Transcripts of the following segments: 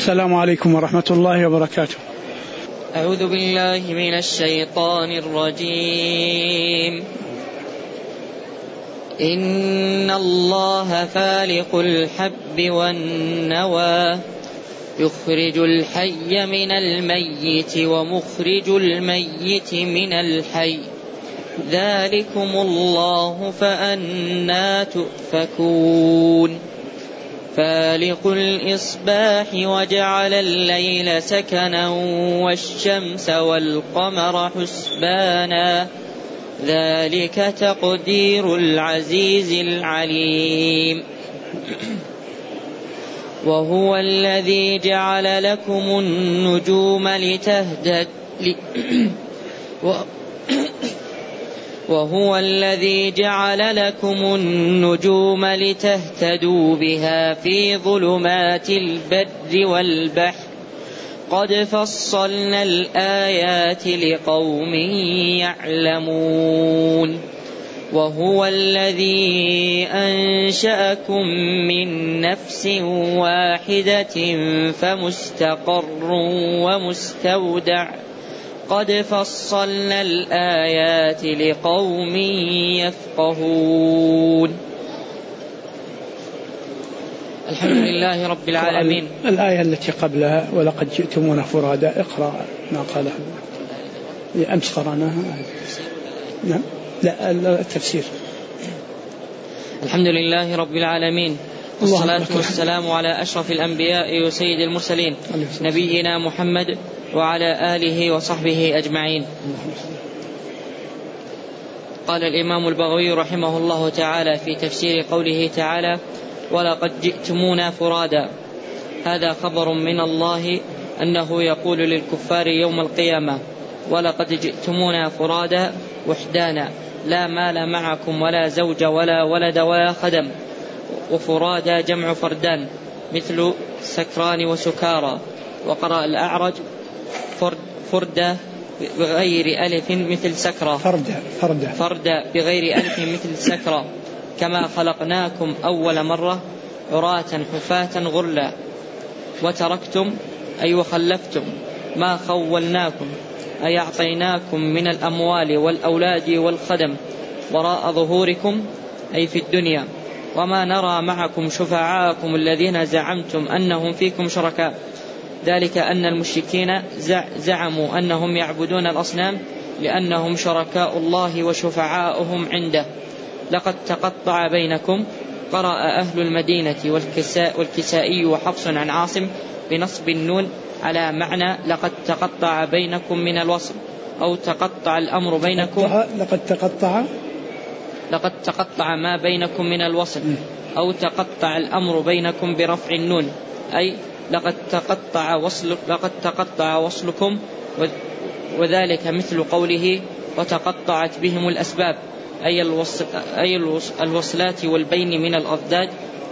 السلام عليكم ورحمة الله وبركاته. أعوذ بالله من الشيطان الرجيم. إن الله فالق الحب والنوى يخرج الحي من الميت ومخرج الميت من الحي ذلكم الله فأنى تؤفكون. فالق الإصباح وجعل الليل سكنا والشمس والقمر حسبانا ذلك تقدير العزيز العليم. وهو الذي جعل لكم النجوم وهو الذي جعل لكم النجوم لتهتدوا بها في ظلمات البر والبحر قد فصلنا الآيات لقوم يعلمون. وهو الذي أنشأكم من نفس واحدة فمستقر ومستودع قد فصلنا الآيات لقوم يفقهون. الحمد لله رب العالمين. الآية التي قبلها ولقد جئتمونا فرادا، اقرأ ما قاله أمس قرأناها. نعم لا التفسير. الحمد لله رب العالمين، والصلاة والسلام على أشرف الأنبياء وسيد المرسلين نبينا محمد وعلى آله وصحبه أجمعين. قال الإمام البغوي رحمه الله تعالى في تفسير قوله تعالى ولقد جئتمونا فرادا، هذا خبر من الله أنه يقول للكفار يوم القيامة ولقد جئتمونا فرادا وحدانا، لا مال معكم ولا زوج ولا ولد ولا خدم. وفرادا جمع فردان مثل سكران وسكارى. وقرأ الأعرج فردا بغير ألف مثل سكرى، فردا بغير ألف مثل سكرى. كما خلقناكم أول مرة عراة حفاة غرلا. وتركتم أي وخلفتم ما خولناكم أي أعطيناكم من الأموال والأولاد والخدم وراء ظهوركم أي في الدنيا. وما نرى معكم شفعاءكم الذين زعمتم أنهم فيكم شركاء، ذلك أن المشركين زعموا أنهم يعبدون الأصنام لأنهم شركاء الله وشفعاؤهم عنده. لقد تقطع بينكم. قرأ أهل المدينة والكسائي وحفص عن عاصم بنصب النون على معنى لقد تقطع بينكم من الوصل، أو تقطع الأمر بينكم. لقد تقطع ما بينكم من الوصل، أو تقطع الأمر بينكم برفع النون، أي لقد تقطع وصلكم. وذلك مثل قوله وتقطعت بهم الأسباب، أي الوصلات والبين من الأضداد.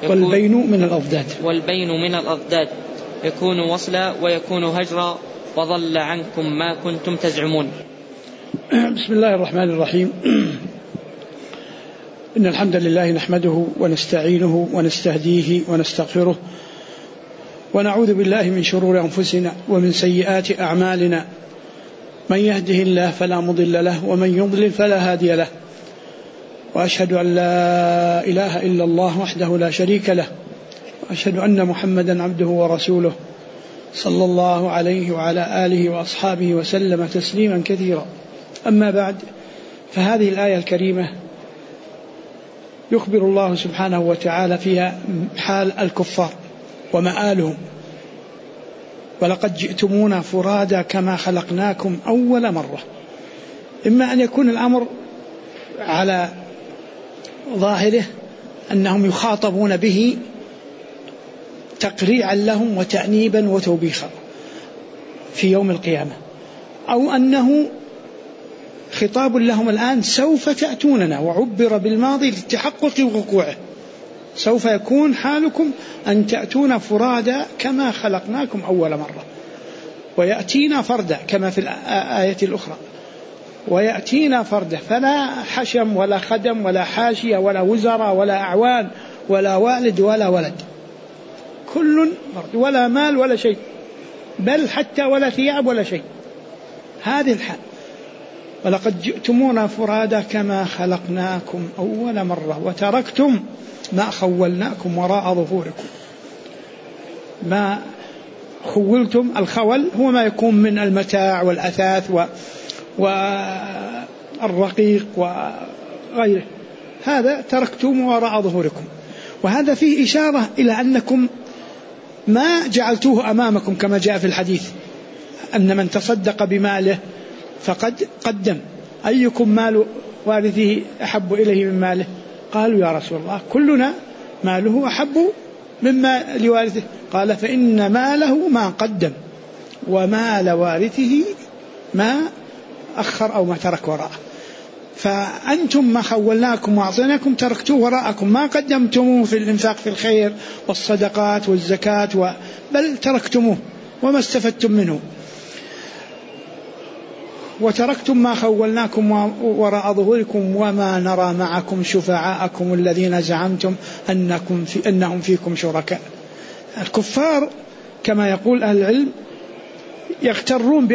والبين من الأضداد يكون وصلا ويكون هجرا، وضل عنكم ما كنتم تزعمون. بسم الله الرحمن الرحيم. إن الحمد لله نحمده ونستعينه ونستهديه ونستغفره، ونعوذ بالله من شرور أنفسنا ومن سيئات أعمالنا. من يهده الله فلا مضل له، ومن يضلل فلا هادي له. وأشهد أن لا إله إلا الله وحده لا شريك له، وأشهد أن محمدا عبده ورسوله صلى الله عليه وعلى آله وأصحابه وسلم تسليما كثيرا. أما بعد، فهذه الآية الكريمة يخبر الله سبحانه وتعالى فيها حال الكفار ومآلهم. ولقد جئتمونا فرادا كما خلقناكم أول مرة. إما أن يكون الأمر على ظاهره أنهم يخاطبون به تقريعا لهم وتأنيبا وتوبيخا في يوم القيامة، أو أنه خطاب لهم الآن سوف تأتوننا، وعبر بالماضي للتحقق وقوعه. سوف يكون حالكم أن تأتون فرادا كما خلقناكم أول مرة، ويأتينا فردا كما في الآية الأخرى، ويأتينا فردا، فلا حشم ولا خدم ولا حاشية ولا وزراء ولا أعوان ولا والد ولا ولد. كل ولا مال ولا شيء، بل حتى ولا ثياب ولا شيء. هذه الحال. ولقد جئتمونا فرادا كما خلقناكم أول مرة وتركتم ما خولناكم وراء ظهوركم. ما خولتم، الخول هو ما يكون من المتاع والأثاث والرقيق وغيره، هذا تركتم وراء ظهوركم. وهذا فيه إشارة إلى أنكم ما جعلتوه أمامكم كما جاء في الحديث أن من تصدق بماله فقد قدم. أيكم مال وارثه أحب إليه من ماله؟ قالوا يا رسول الله كلنا ماله أحب مما لوارثه. قال فإن ماله ما قدم ومال وارثه ما أخر أو ما ترك وراءه. فأنتم ما خولناكم وأعطيناكم تركتوه وراءكم، ما قدمتموه في الإنفاق في الخير والصدقات والزكاة بل تركتموه وما استفدتم منه. وتركتم ما خولناكم وراء ظهوركم وما نرى معكم شفعاءكم الذين زعمتم أنهم فيكم شركاء. الكفار كما يقول أهل العلم يغترون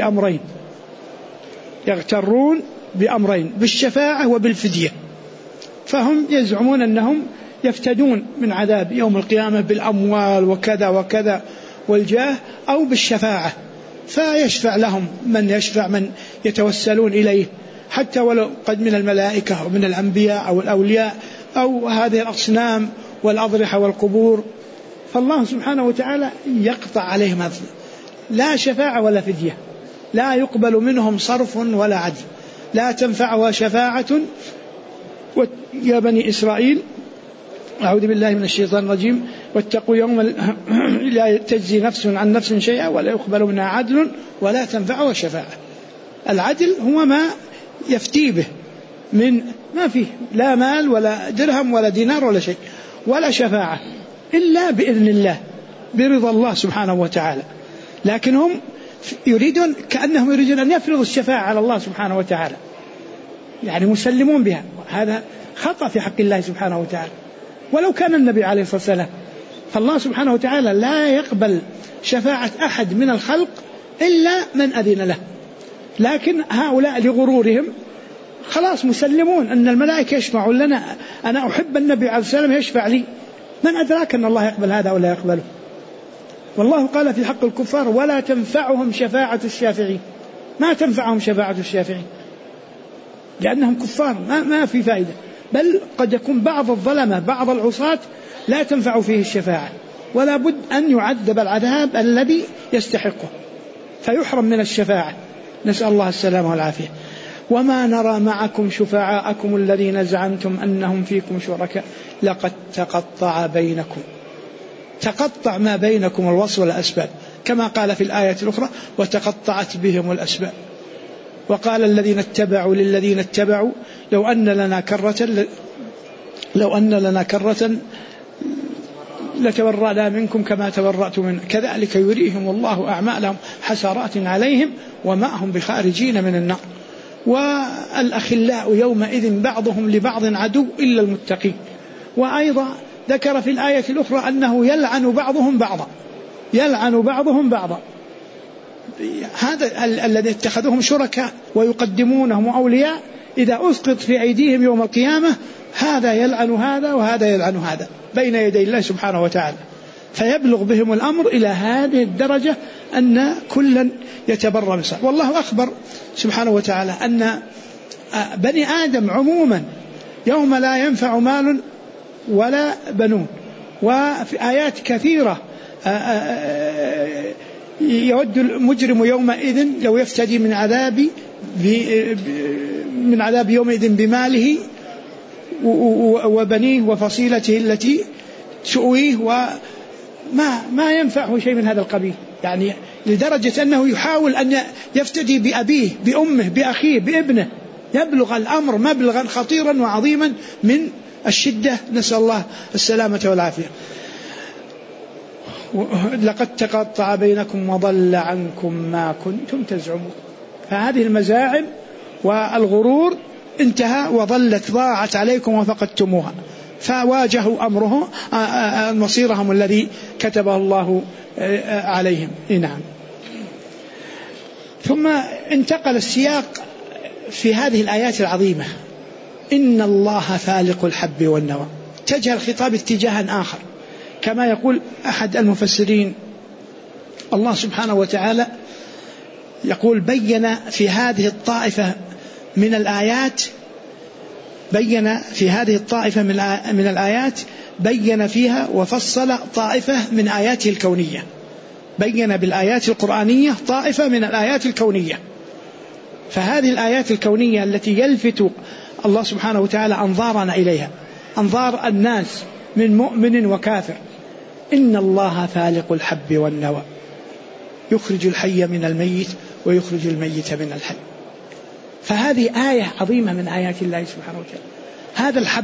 بأمرين بالشفاعة وبالفدية. فهم يزعمون أنهم يفتدون من عذاب يوم القيامة بالأموال وكذا وكذا والجاه، أو بالشفاعة فيشفع لهم من يشفع، من يتوسلون إليه، حتى ولو قد من الملائكة ومن الأنبياء أو الأولياء أو هذه الأصنام والأضرحة والقبور. فالله سبحانه وتعالى يقطع عليهم هذا، لا شفاعة ولا فدية، لا يقبل منهم صرف ولا عدل، لا تنفعها شفاعة. يا بني إسرائيل أعوذ بالله من الشيطان الرجيم واتقوا يوما لا تجزي نفس عن نفس شيئا ولا يقبل منها عدل ولا تنفعها شفاعة. العدل هو ما يفتي به من ما فيه لا مال ولا درهم ولا دينار ولا شيء، ولا شفاعة إلا بإذن الله برضا الله سبحانه وتعالى. لكن هم يريدون كأنهم يريدون أن يفرضوا الشفاعة على الله سبحانه وتعالى، يعني مسلمون بها. هذا خطأ في حق الله سبحانه وتعالى. ولو كان النبي عليه الصلاة والسلام، فالله سبحانه وتعالى لا يقبل شفاعة أحد من الخلق إلا من أذن له. لكن هؤلاء لغرورهم خلاص مسلمون أن الملائكة يشفعون لنا، أنا أحب النبي عليه الصلاة والسلام يشفع لي، من أدراك أن الله يقبل هذا ولا يقبله؟ والله قال في حق الكفار ولا تنفعهم شفاعة الشافعين. ما تنفعهم شفاعة الشافعين لأنهم كفار، ما في فائدة. بل قد يكون بعض الظلمة بعض العصاة لا تنفع فيه الشفاعة، ولا بد أن يعذب العذاب الذي يستحقه فيحرم من الشفاعة، نسأل الله السلامة والعافية. وما نرى معكم شفعاءكم الذين زعمتم أنهم فيكم شركاء لقد تقطع بينكم. تقطع ما بينكم الوصل والأسباب، كما قال في الآية الأخرى وتقطعت بهم الأسباب. وقال الذين اتبعوا للذين اتبعوا لو أن لنا كرة لتبرأنا منكم كما تبرأتم منه كذلك يريهم الله أعمالهم حسرات عليهم وما هم بخارجين من النار. والأخلاء يومئذ بعضهم لبعض عدو إلا المتقين. وأيضا ذكر في الآية الأخرى أنه يلعن بعضهم بعضا. هذا الذي اتخذوهم شركاء ويقدمونهم أولياء إذا أسقط في أيديهم يوم القيامة هذا يلعن هذا وهذا يلعن هذا بين يدي الله سبحانه وتعالى، فيبلغ بهم الأمر إلى هذه الدرجة أن كلا يتبرأ من صاحبه. والله أخبر سبحانه وتعالى أن بني آدم عموما يوم لا ينفع مال ولا بنون. وفي آيات كثيرة يود المجرم يومئذ لو يفتدي من عذاب يومئذ بماله وبنيه وفصيلته التي تؤويه، وما ينفعه شيء من هذا القبيل، يعني لدرجة أنه يحاول أن يفتدي بأبيه بأمه بأخيه بابنه، يبلغ الأمر مبلغا خطيرا وعظيما من الشدة، نسأل الله السلامة والعافية. لقد تقطع بينكم وضل عنكم ما كنتم تزعمون. فهذه المزاعم والغرور انتهى وضلت ضاعت عليكم وفقدتموها. فواجهوا أمره مصيرهم الذي كتبه الله عليهم. نعم. ثم انتقل السياق في هذه الآيات العظيمة إن الله فالق الحب والنوى، اتجه الخطاب اتجاها آخر. كما يقول أحد المفسرين الله سبحانه وتعالى يقول بين في هذه الطائفة من الآيات بين فيها وفصل طائفة من آياته الكونية، بين بالآيات القرآنية طائفة من الآيات الكونية. فهذه الآيات الكونية التي يلفت الله سبحانه وتعالى أنظارنا إليها، أنظار الناس من مؤمن وكافر، إن الله فالق الحب والنوى يخرج الحي من الميت ويخرج الميت من الحي. فهذه آية عظيمة من آيات الله سبحانه وتعالى. هذا الحب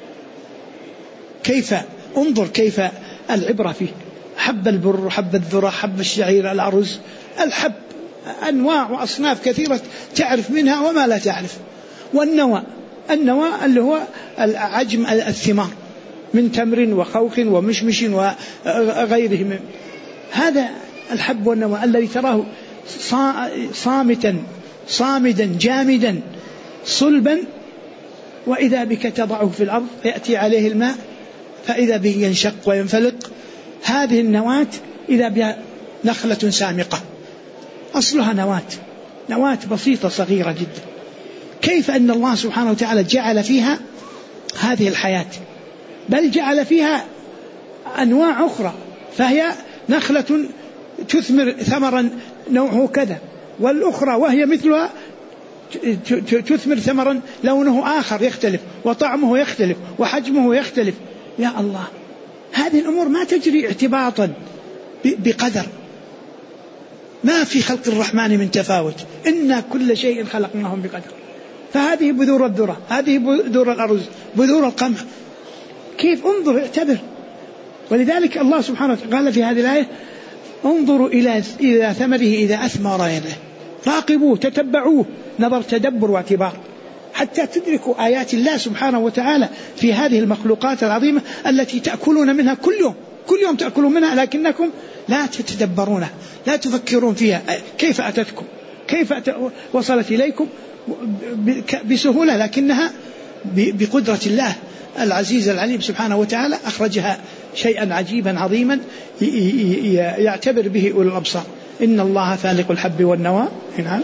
كيف انظر كيف العبرة فيه، حب البر، حب الذرة، حب الشعير، الأرز، الحب أنواع وأصناف كثيرة تعرف منها وما لا تعرف. والنوى اللي هو عجم الثمار من تمر وخوخ ومشمش وغيره من هذا الحب والنوى الذي تراه صامتا صامدا جامدا صلبا، وإذا بك تضعه في الأرض فيأتي عليه الماء فإذا به ينشق وينفلق. هذه النواة إذا بها نخلة سامقة، أصلها نواة بسيطة صغيرة جدا. كيف أن الله سبحانه وتعالى جعل فيها هذه الحياة، بل جعل فيها أنواع أخرى، فهي نخلة تثمر ثمرا نوعه كذا، والأخرى وهي مثلها تثمر ثمرا لونه آخر يختلف وطعمه يختلف وحجمه يختلف. يا الله، هذه الأمور ما تجري اعتباطا بقدر، ما في خلق الرحمن من تفاوت، إنا كل شيء خلقناهم بقدر. فهذه بذور الذرة، هذه بذور الأرز، بذور القمح، كيف انظر اعتبر. ولذلك الله سبحانه وتعالى قال في هذه الآية انظروا إلى ثمره إذا أثمر يده، راقبوه تتبعوه نظر تدبر واعتبار حتى تدركوا آيات الله سبحانه وتعالى في هذه المخلوقات العظيمة التي تأكلون منها كل يوم تأكلون منها، لكنكم لا تتدبرونها، لا تفكرون فيها، كيف أتتكم، كيف وصلت إليكم بسهولة، لكنها بقدرة الله العزيز العليم سبحانه وتعالى أخرجها شيئا عجيبا عظيما يعتبر به أولو الأبصار. إن الله فالق الحب والنوى. نعم.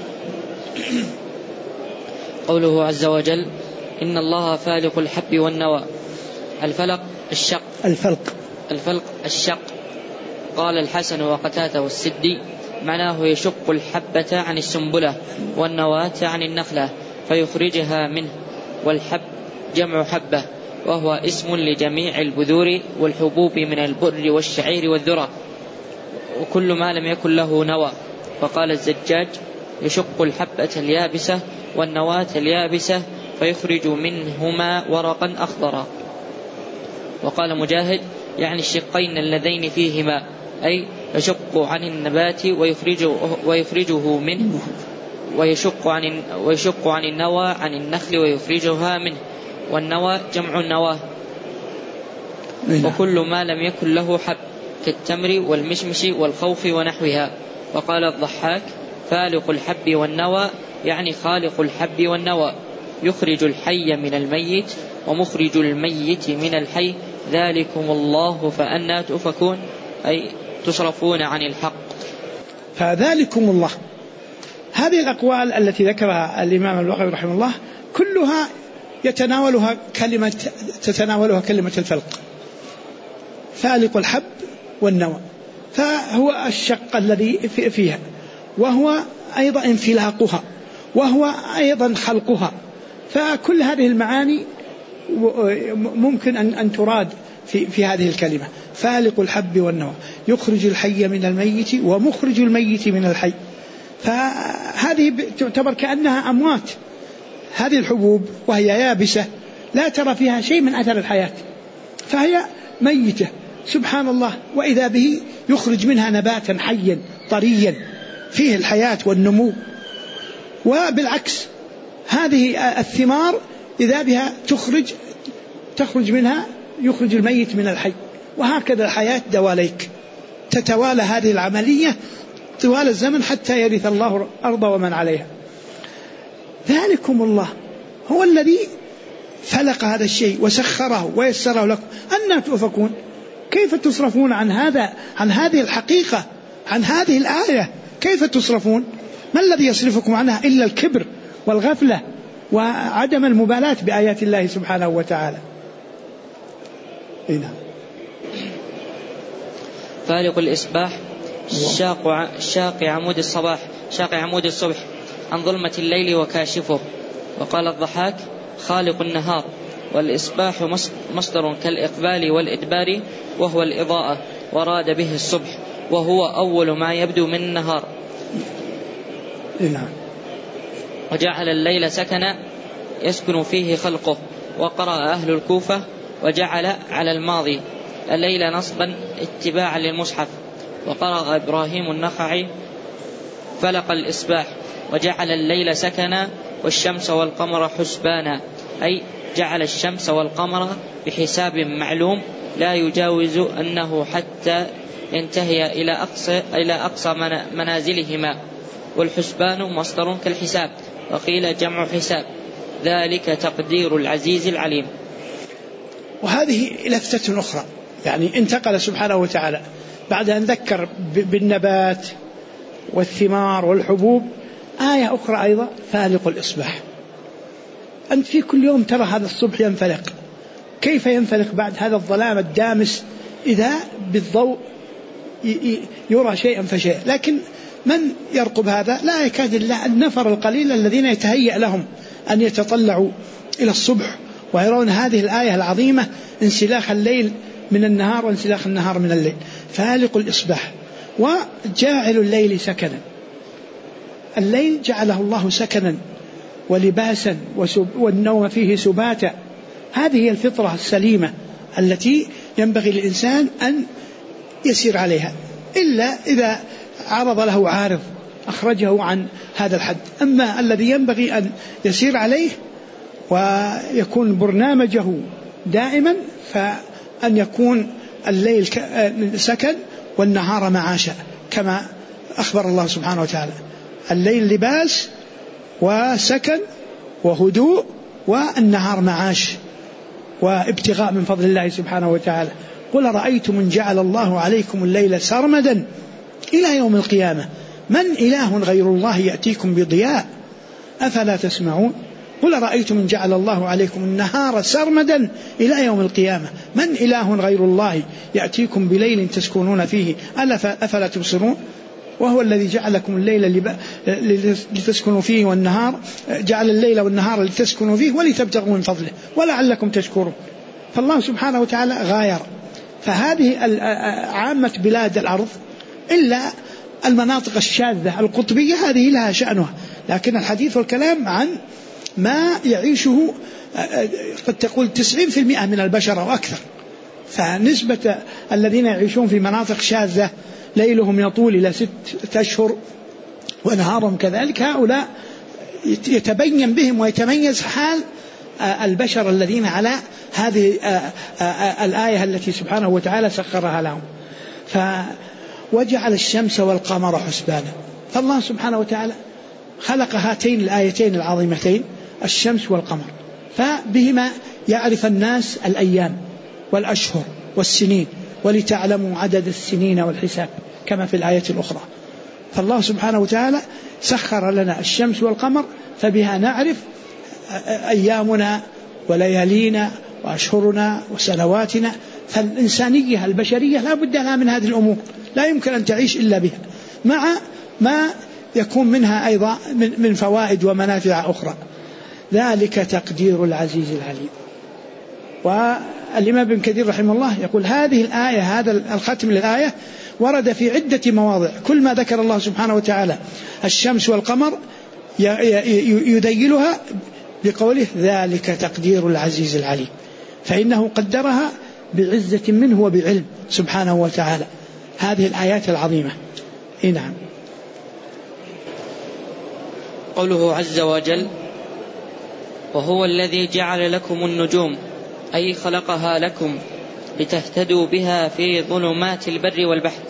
قوله عز وجل إن الله فالق الحب والنوى، الفلق الشق. قال الحسن وقتادة والسدي معناه يشق الحبة عن السنبلة والنواة عن النخلة فيخرجها منه، والحب جمع حبة، وهو اسم لجميع البذور والحبوب من البر والشعير والذرة وكل ما لم يكن له نوى. وقال الزجاج يشق الحبة اليابسة والنواة اليابسة فيخرج منهما ورقا أخضرا. وقال مجاهد يعني الشقين اللذين فيهما، أي يشق عن النبات ويخرجه منه، ويشق عن النوى عن النخل ويخرجها منه، والنوى جمع النواه، وكل ما لم يكن له حب كالتمر والمشمش والخوخ ونحوها. وقال الضحاك فالق الحب والنوى يعني خالق الحب والنوى، يخرج الحي من الميت ومخرج الميت من الحي، ذلكم الله فأنى تؤفكون، أي تصرفون عن الحق. فذلكم الله، هذه الأقوال التي ذكرها الإمام البغوي رحمه الله كلها تتناولها كلمة الفلق، فالق الحب والنوى، فهو الشق الذي فيها، وهو أيضا انفلاقها، وهو أيضا خلقها. فكل هذه المعاني ممكن أن تراد في هذه الكلمة، فالق الحب والنوى، يخرج الحي من الميت ومخرج الميت من الحي. فهذه تعتبر كأنها أموات، هذه الحبوب وهي يابسة لا ترى فيها شيء من أثر الحياة، فهي ميتة سبحان الله، وإذا به يخرج منها نباتا حيا طريا فيه الحياة والنمو. وبالعكس هذه الثمار إذا بها تخرج منها يخرج الميت من الحي. وهكذا الحياة دواليك، تتوالى هذه العملية طوال الزمن حتى يرث الله الأرض ومن عليها. ذلكم الله هو الذي فلق هذا الشيء وسخره ويسره لكم، أنى تؤفكون؟ كيف تصرفون عن هذه الحقيقة، عن هذه الآية؟ كيف تصرفون؟ ما الذي يصرفكم عنها إلا الكبر والغفلة وعدم المبالاة بآيات الله سبحانه وتعالى. هنا فالق الإصباح شاق عمود الصبح عن ظلمة الليل وكاشفه. وقال الضحاك خالق النهار. والإصباح مصدر كالإقبال والإدبار وهو الإضاءة، وراد به الصبح وهو أول ما يبدو من النهار. وجعل الليل سكنا يسكن فيه خلقه. وقرأ أهل الكوفة وجعل على الماضي الليل نصبا اتباعا للمصحف. وقرأ إبراهيم النخعي فلق الإصباح وجعل الليل سكنا والشمس والقمر حسبانا، أي جعل الشمس والقمر بحساب معلوم لا يجاوز أنه حتى ينتهي إلى أقصى منازلهما. والحسبان مصدر كالحساب، وقيل جمع حساب. ذلك تقدير العزيز العليم. وهذه لفتة أخرى، يعني انتقل سبحانه وتعالى بعد أن ذكر بالنبات والثمار والحبوب آية أخرى أيضا، فالق الإصباح. أنت في كل يوم ترى هذا الصبح ينفلق، كيف ينفلق بعد هذا الظلام الدامس إذا بالضوء يرى شيئا فشيئا؟ لكن من يرقب هذا؟ لا يكاد إلا النفر القليل الذين يتهيأ لهم أن يتطلعوا إلى الصبح ويرون هذه الآية العظيمة، انسلاخ الليل من النهار وانسلاخ النهار من الليل. فالق الإصباح وجاعل الليل سكنا. الليل جعله الله سكنا ولباسا والنوم فيه سباتا. هذه هي الفطرة السليمة التي ينبغي للإنسان أن يسير عليها، إلا إذا عرض له عارض أخرجه عن هذا الحد. أما الذي ينبغي أن يسير عليه ويكون برنامجه دائما فأن يكون الليل سكن والنهار معاشا، كما أخبر الله سبحانه وتعالى: الليل لباس وسكن وهدوء، والنهار معاش وابتغاء من فضل الله سبحانه وتعالى. قل رأيتم من جعل الله عليكم الليل سرمدا إلى يوم القيامة من إله غير الله يأتيكم بضياء أفلا تسمعون. قل رأيتم من جعل الله عليكم النهار سرمدا إلى يوم القيامة من إله غير الله يأتيكم بليل تسكنون فيه أفلا تبصرون. وهو الذي جعلكم الليل لتسكنوا فيه والنهار، جعل الليل والنهار لتسكنوا فيه ولتبتغوا من فضله ولعلكم تشكرون. فالله سبحانه وتعالى غاير. فهذه عامة بلاد الأرض إلا المناطق الشاذة القطبية هذه لها شأنها، لكن الحديث والكلام عن ما يعيشه قد تقول 90% من البشر أو أكثر. فنسبة الذين يعيشون في مناطق شاذة ليلهم يطول إلى 6 أشهر ونهارهم كذلك، هؤلاء يتبين بهم ويتميز حال البشر الذين على هذه الآية التي سبحانه وتعالى سخرها لهم. وجعل الشمس والقمر حسبانا. فالله سبحانه وتعالى خلق هاتين الآيتين العظيمتين الشمس والقمر، فبهما يعرف الناس الأيام والأشهر والسنين، ولتعلموا عدد السنين والحساب كما في الآية الأخرى. فالله سبحانه وتعالى سخر لنا الشمس والقمر، فبها نعرف أيامنا وليالينا وأشهرنا وسنواتنا. فالإنسانية البشرية لا بد لها من هذه الأمور، لا يمكن أن تعيش إلا بها، مع ما يكون منها أيضا من فوائد ومنافع أخرى. ذلك تقدير العزيز العليم. والإمام ابن كثير رحمه الله يقول هذه الآية، هذا الختم للآية ورد في عدة مواضع، كل ما ذكر الله سبحانه وتعالى الشمس والقمر يذيلها بقوله ذلك تقدير العزيز العليم، فإنه قدرها بعزة منه وبعلم سبحانه وتعالى هذه الآيات العظيمة. نعم. قوله عز وجل: وهو الذي جعل لكم النجوم أي خلقها لكم لتهتدوا بها في ظلمات البر والبحر.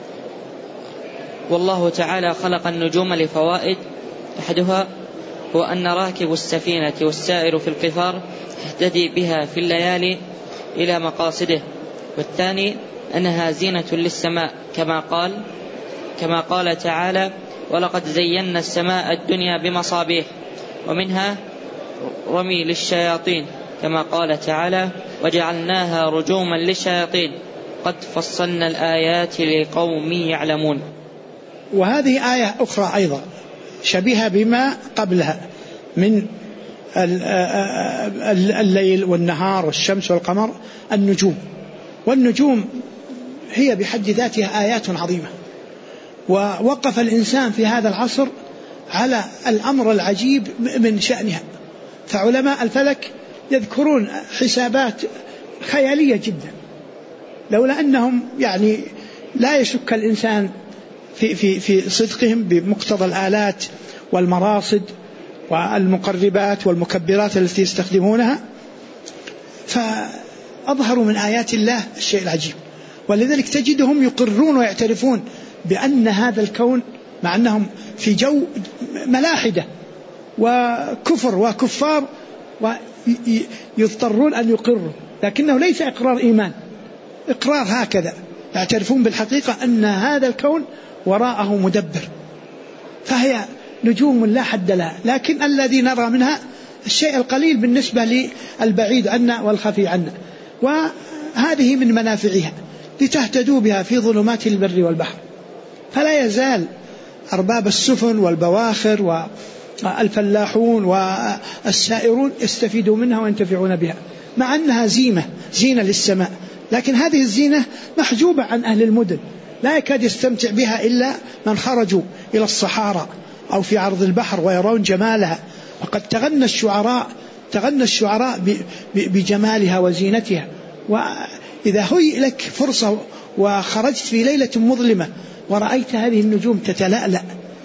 والله تعالى خلق النجوم لفوائد، أحدها هو أن راكب السفينة والسائر في القفار يهتدي بها في الليالي إلى مقاصده. والثاني أنها زينة للسماء كما قال تعالى ولقد زينا السماء الدنيا بمصابيح. ومنها رمي للشياطين كما قال تعالى وجعلناها رجوما للشياطين قد فصلنا الآيات لقوم يعلمون. وهذه آية أخرى أيضا شبيهة بما قبلها من الليل والنهار والشمس والقمر، النجوم. والنجوم هي بحد ذاتها آيات عظيمة. ووقف الإنسان في هذا العصر على الأمر العجيب من شأنها. فعلماء الفلك يذكرون حسابات خيالية جدا، لولا أنهم يعني لا يشك الإنسان في صدقهم بمقتضى الآلات والمراصد والمقربات والمكبرات التي يستخدمونها، فأظهروا من آيات الله الشيء العجيب. ولذلك تجدهم يقرون ويعترفون بأن هذا الكون، مع أنهم في جو ملاحدة وكفر وكفار ويضطرون أن يقروا، لكنه ليس إقرار إيمان، إقرار هكذا يعترفون بالحقيقة أن هذا الكون وراءه مدبر. فهي نجوم لا حد لها، لكن الذي نرى منها الشيء القليل بالنسبة للبعيد عنا والخفي عنا. وهذه من منافعها لتهتدوا بها في ظلمات البر والبحر. فلا يزال أرباب السفن والبواخر والفلاحون والسائرون يستفيدوا منها وينتفعون بها، مع أنها زينة للسماء، لكن هذه الزينة محجوبة عن أهل المدن، لا يكاد يستمتع بها إلا من خرجوا إلى الصحراء أو في عرض البحر ويرون جمالها. وقد تغنى الشعراء بجمالها وزينتها. وإذا هي لك فرصة وخرجت في ليلة مظلمة ورأيت هذه النجوم تتلألأ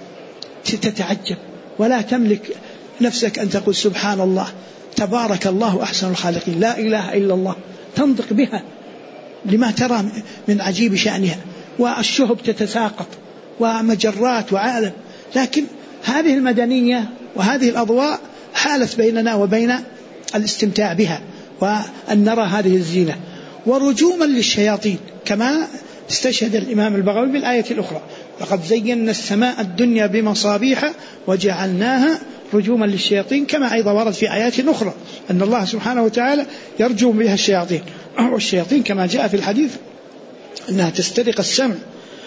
تتعجب، ولا تملك نفسك أن تقول سبحان الله تبارك الله أحسن الخالقين، لا إله إلا الله، تنطق بها لما ترى من عجيب شأنها. والشهب تتساقط ومجرات وعالم، لكن هذه المدنية وهذه الأضواء حالت بيننا وبين الاستمتاع بها وأن نرى هذه الزينة. ورجوما للشياطين كما استشهد الإمام البغوي بالآية الأخرى لقد زينا السماء الدنيا بمصابيح وجعلناها رجوما للشياطين، كما أيضا ورد في آيات أخرى أن الله سبحانه وتعالى يرجو بها الشياطين. والشياطين كما جاء في الحديث أنها تسترق السمع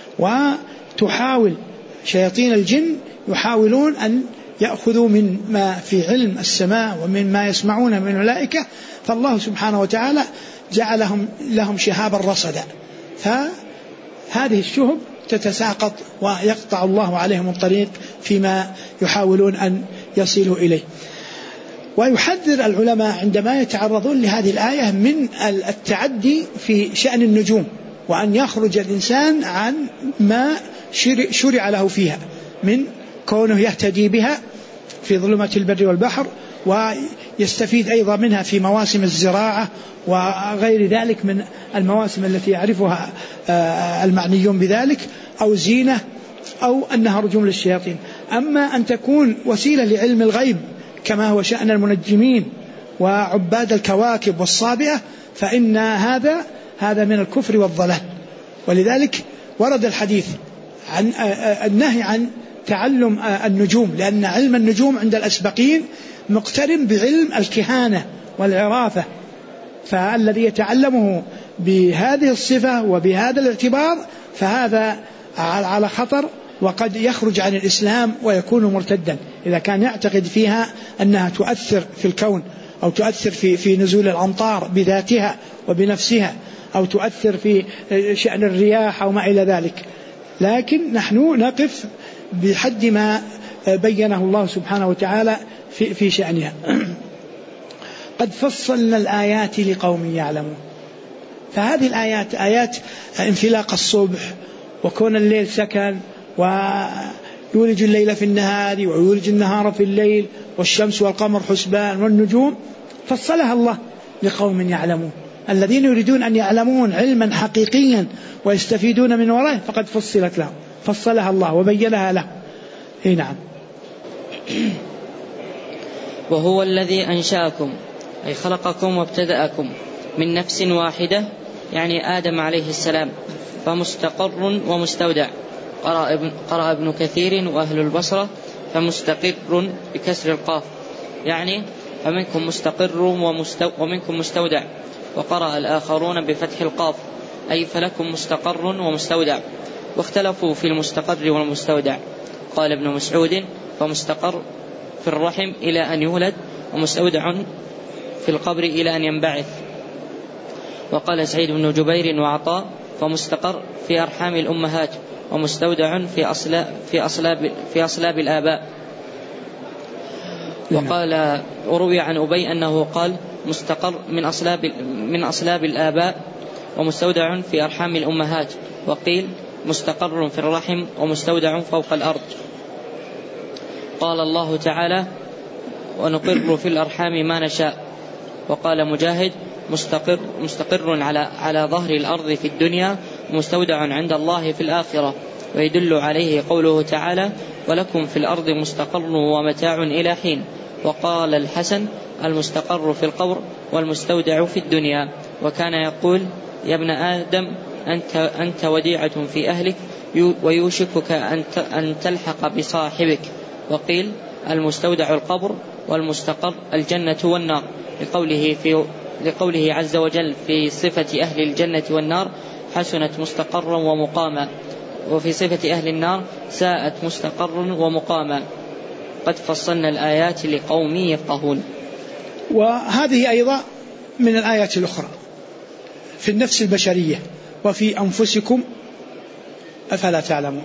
وتحاول، شياطين الجن يحاولون أن يأخذوا من ما في علم السماء ومن ما يسمعون من الملائكة، فالله سبحانه وتعالى جعلهم لهم شهابا رصدا، فهذه الشهب تتساقط ويقطع الله عليهم الطريق فيما يحاولون أن يصلوا إليه. ويحذر العلماء عندما يتعرضون لهذه الآية من التعدي في شأن النجوم، وأن يخرج الإنسان عن ما شرع له فيها من كونه يهتدي بها في ظلمات البر والبحر، ويستفيد أيضا منها في مواسم الزراعة وغير ذلك من المواسم التي يعرفها المعنيون بذلك، أو زينة أو أنها رجوم للشياطين. أما أن تكون وسيلة لعلم الغيب كما هو شأن المنجمين وعباد الكواكب والصابئة، فإن هذا من الكفر والضلال. ولذلك ورد الحديث عن النهي عن تعلم النجوم، لأن علم النجوم عند الأسبقين مقترن بعلم الكهانة والعرافة، فالذي يتعلمه بهذه الصفة وبهذا الاعتبار فهذا على خطر، وقد يخرج عن الإسلام ويكون مرتدا إذا كان يعتقد فيها أنها تؤثر في الكون، أو تؤثر في نزول الأمطار بذاتها وبنفسها، أو تؤثر في شأن الرياح أو ما إلى ذلك. لكن نحن نقف بحد ما بينه الله سبحانه وتعالى في شأنها. قد فصلنا الآيات لقوم يعلمون. فهذه الآيات آيات انفلاق الصبح وكون الليل سكن، ويولج الليل في النهار ويولج النهار في الليل، والشمس والقمر حسبان، والنجوم فصلها الله لقوم يعلمون. الذين يريدون أن يعلمون علما حقيقيا ويستفيدون من ورائه فقد فصلت لهم، فصلها الله وبينها له. نعم. وهو الذي أنشأكم أي خلقكم وابتدأكم من نفس واحدة يعني آدم عليه السلام، فمستقر ومستودع. قرأ ابن كثير وأهل البصرة فمستقر بكسر القاف يعني فمنكم مستقر ومنكم مستودع. وقرأ الآخرون بفتح القاف أي فلكم مستقر ومستودع. واختلفوا في المستقر والمستودع. قال ابن مسعود فمستقر في الرحم إلى أن يولد، ومستودع في القبر إلى أن ينبعث. وقال سعيد بن جبير وعطاء فمستقر في أرحام الأمهات، ومستودع في أصلاب الآباء. وقال وروي عن أبي أنه قال مستقر من أصلاب الآباء، ومستودع في أرحام الأمهات. وقيل مستقر في الرحم ومستودع فوق الأرض. قال الله تعالى ونقر في الأرحام ما نشاء. وقال مجاهد مستقر على ظهر الأرض في الدنيا، ومستودع عند الله في الآخرة. ويدل عليه قوله تعالى ولكم في الأرض مستقر ومتاع إلى حين. وقال الحسن المستقر في القبر والمستودع في الدنيا. وكان يقول يا ابن آدم أنت وديعة في أهلك ويوشكك أن تلحق بصاحبك. وقيل المستودع القبر والمستقر الجنة والنار، لقوله عز وجل في صفة أهل الجنة والنار حسنت مستقرا ومقاما، وفي صفة أهل النار ساءت مستقرا ومقاما. قد فصلنا الآيات لقوم يفقهون. وهذه أيضا من الآيات الأخرى في النفس البشرية وفي أنفسكم أفلا تعلمون.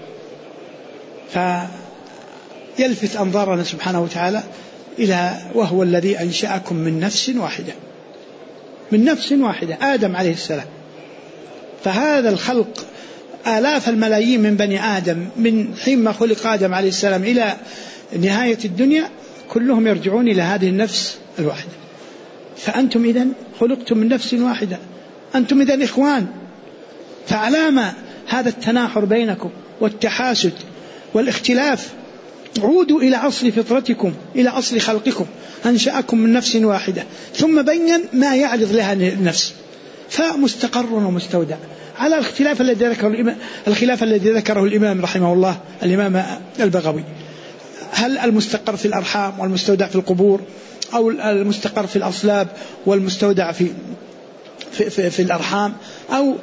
فيلفت أنظارنا سبحانه وتعالى إلى وهو الذي أنشأكم من نفس واحدة، من نفس واحدة آدم عليه السلام. فهذا الخلق آلاف الملايين من بني آدم من حين ما خلق آدم عليه السلام إلى نهاية الدنيا كلهم يرجعون إلى هذه النفس الواحدة. فأنتم إذن خلقتم من نفس واحدة، أنتم إذن إخوان. فعلام هذا التناحر بينكم والتحاسد والاختلاف؟ عودوا إلى أصل فطرتكم، إلى أصل خلقكم. أنشأكم من نفس واحدة ثم بين ما يعرض لها النفس، فمستقر ومستودع على الخلاف الذي ذكره الإمام رحمه الله الإمام البغوي. هل المستقر في الأرحام والمستودع في القبور، أو المستقر في الأصلاب والمستودع في الأرحام، أو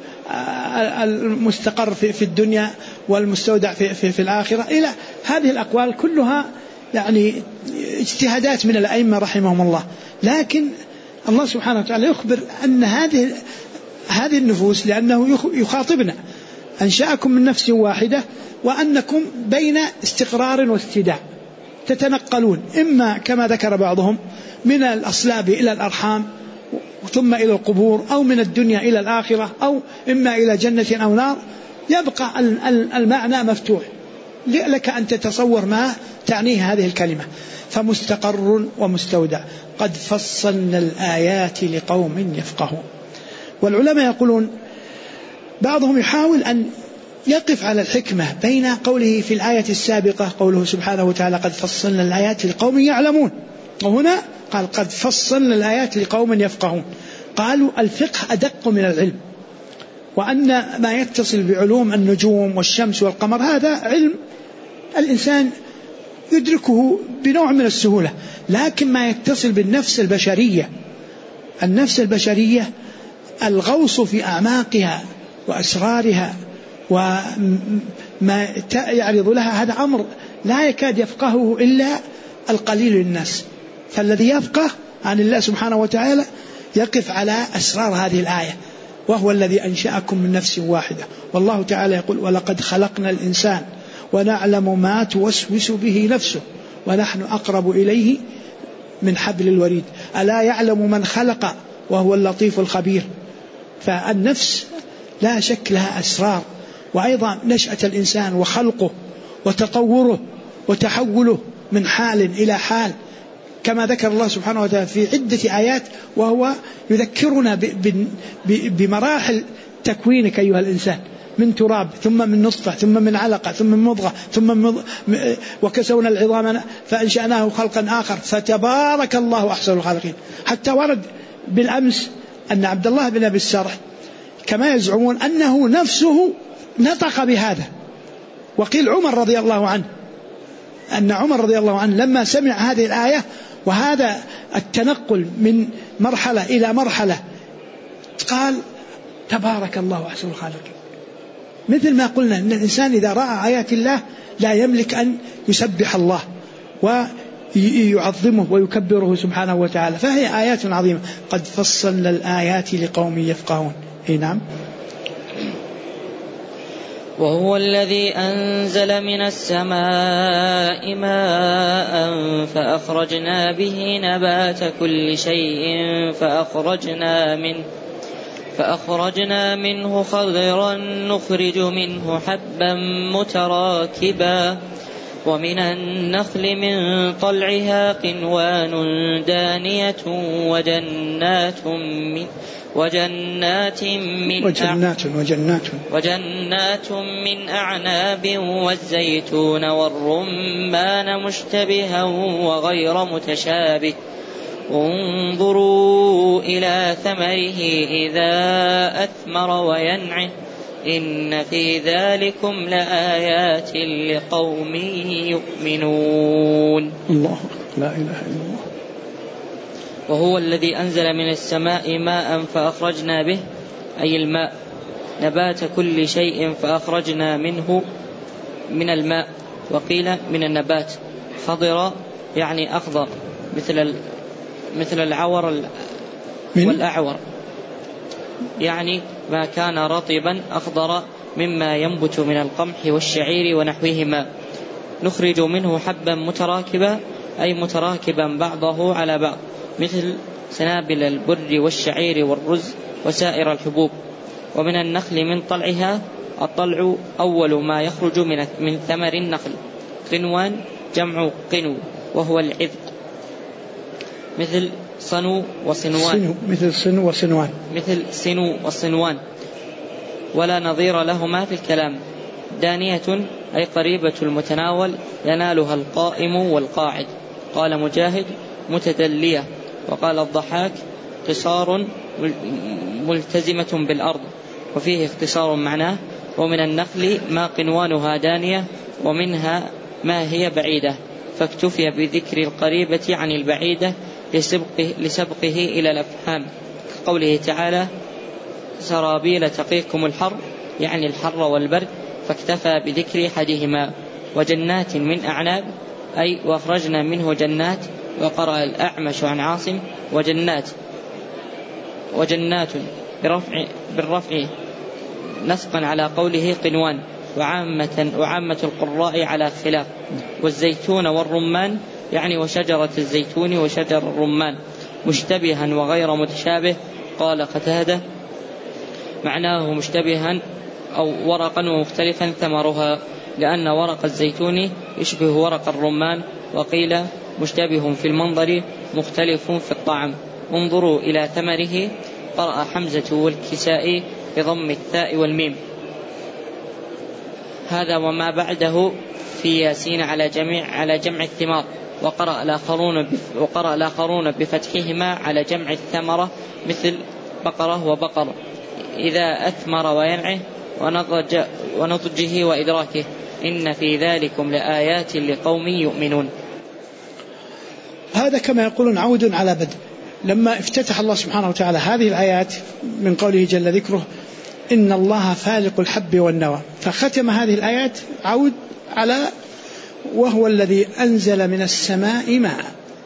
المستقر في الدنيا والمستودع في الآخرة؟ إلى هذه الأقوال كلها يعني اجتهادات من الأئمة رحمهم الله. لكن الله سبحانه وتعالى يخبر أن هذه النفوس لأنه يخاطبنا أنشأكم من نفس واحدة، وأنكم بين استقرار واستداع تتنقلون، إما كما ذكر بعضهم من الأصلاب إلى الأرحام ثم إلى القبور، أو من الدنيا إلى الآخرة، أو إما إلى جنة أو نار. يبقى المعنى مفتوح لك أن تتصور ما تعنيه هذه الكلمة. فمستقر ومستودع قد فصلنا الآيات لقوم يفقهون. والعلماء يقولون بعضهم يحاول أن يقف على الحكمة بين قوله في الآية السابقة قوله سبحانه وتعالى قد فصلنا الآيات لقوم يعلمون، وهنا قال قد فصلنا الآيات لقوم يفقهون. قالوا الفقه أدق من العلم، وأن ما يتصل بعلوم النجوم والشمس والقمر هذا علم الإنسان يدركه بنوع من السهولة، لكن ما يتصل بالنفس البشرية، النفس البشرية الغوص في أعماقها وأسرارها وما يعرض لها هذا أمر لا يكاد يفقهه إلا القليل الناس. فالذي يفقه عن الله سبحانه وتعالى يقف على أسرار هذه الآية، وهو الذي أنشأكم من نفس واحدة. والله تعالى يقول ولقد خلقنا الإنسان ونعلم ما توسوس به نفسه ونحن أقرب إليه من حبل الوريد ألا يعلم من خلق وهو اللطيف الخبير. فالنفس لا شك لها أسرار، وأيضا نشأة الإنسان وخلقه وتطوره وتحوله من حال إلى حال كما ذكر الله سبحانه وتعالى في عدة آيات، وهو يذكرنا بمراحل تكوينك أيها الإنسان، من تراب ثم من نطفة ثم من علقة ثم من مضغة ثم وكسونا العظام فأنشأناه خلقا آخر فتبارك الله أحسن الخالقين. حتى ورد بالأمس أن عبد الله بن أبي السرح كما يزعمون أنه نفسه نطق بهذا، وقيل عمر رضي الله عنه، أن عمر رضي الله عنه لما سمع هذه الآية وهذا التنقل من مرحلة إلى مرحلة قال تبارك الله أحسن الخالقين. مثل ما قلنا أن الإنسان إذا رأى آيات الله لا يملك أن يسبح الله ويعظمه ويكبره سبحانه وتعالى، فهي آيات عظيمة قد فصلنا الآيات لقوم يفقهون. نعم. وهو الذي أنزل من السماء ماء فأخرجنا به نبات كل شيء فأخرجنا منه خضرا نخرج منه حبا متراكبا ومن النخل من طلعها قنوان دانية وجنات من أعناب والزيتون والرمان مشتبها وغير متشابه انظروا إلى ثمره إذا أثمر وينعه إن في ذلكم لآيات لقوم يؤمنون. الله لا إله إلا الله. وهو الذي أنزل من السماء ماء فأخرجنا به أي الماء نبات كل شيء فأخرجنا منه من الماء، وقيل من النبات. خضر يعني أخضر مثل العور والأعور، يعني ما كان رطبا أخضر مما ينبت من القمح والشعير ونحوهما. نخرج منه حبا متراكبا أي متراكبا بعضه على بعض، مثل سنابل البر والشعير والرز وسائر الحبوب. ومن النخل من طلعها، الطلع أول ما يخرج من ثمر النخل. قنوان جمع قنو وهو العذق، مثل صنو وصنوان، مثل سنو وصنوان ولا نظير لهما في الكلام. دانية أي قريبة المتناول ينالها القائم والقاعد. قال مجاهد متدلية، وقال الضحاك قصار ملتزمة بالأرض، وفيه اختصار معناه. ومن النخل ما قنوانها دانية ومنها ما هي بعيدة، فاكتفي بذكر القريبة عن البعيدة لسبقه إلى الأفهام، قوله تعالى سرابيل تقيكم الحر يعني الحر والبرد، فاكتفى بذكر أحدهما. وجنات من أعناب أي وأخرجنا منه جنات، وقرأ الأعمش عن عاصم وجنات بالرفع نسقا على قوله قنوان، وعامة القراء على خلاف. والزيتون والرمان يعني وشجرة الزيتون وشجر الرمان مشتبها وغير متشابه. قال قتادة معناه مشتبها أو ورقا ومختلفا ثمرها، لأن ورق الزيتون يشبه ورق الرمان. وقيل مشتبه في المنظر مختلف في الطعم. انظروا إلى ثمره، قرأ حمزة والكسائي بضم الثاء والميم. هذا وما بعده في ياسين على جمع الثمار. وقرأ الآخرون بفتحهما على جمع الثمرة، مثل بقرة وبقر، إذا أثمر وينعه ونضجه وإدراكه إن في ذلكم لآيات لقوم يؤمنون. هذا كما يقولون عود على بدء. لما افتتح الله سبحانه وتعالى هذه الآيات من قوله جل ذكره إن الله فالق الحب والنوى، فختم هذه الآيات عود على وهو الذي أنزل من السماء ماء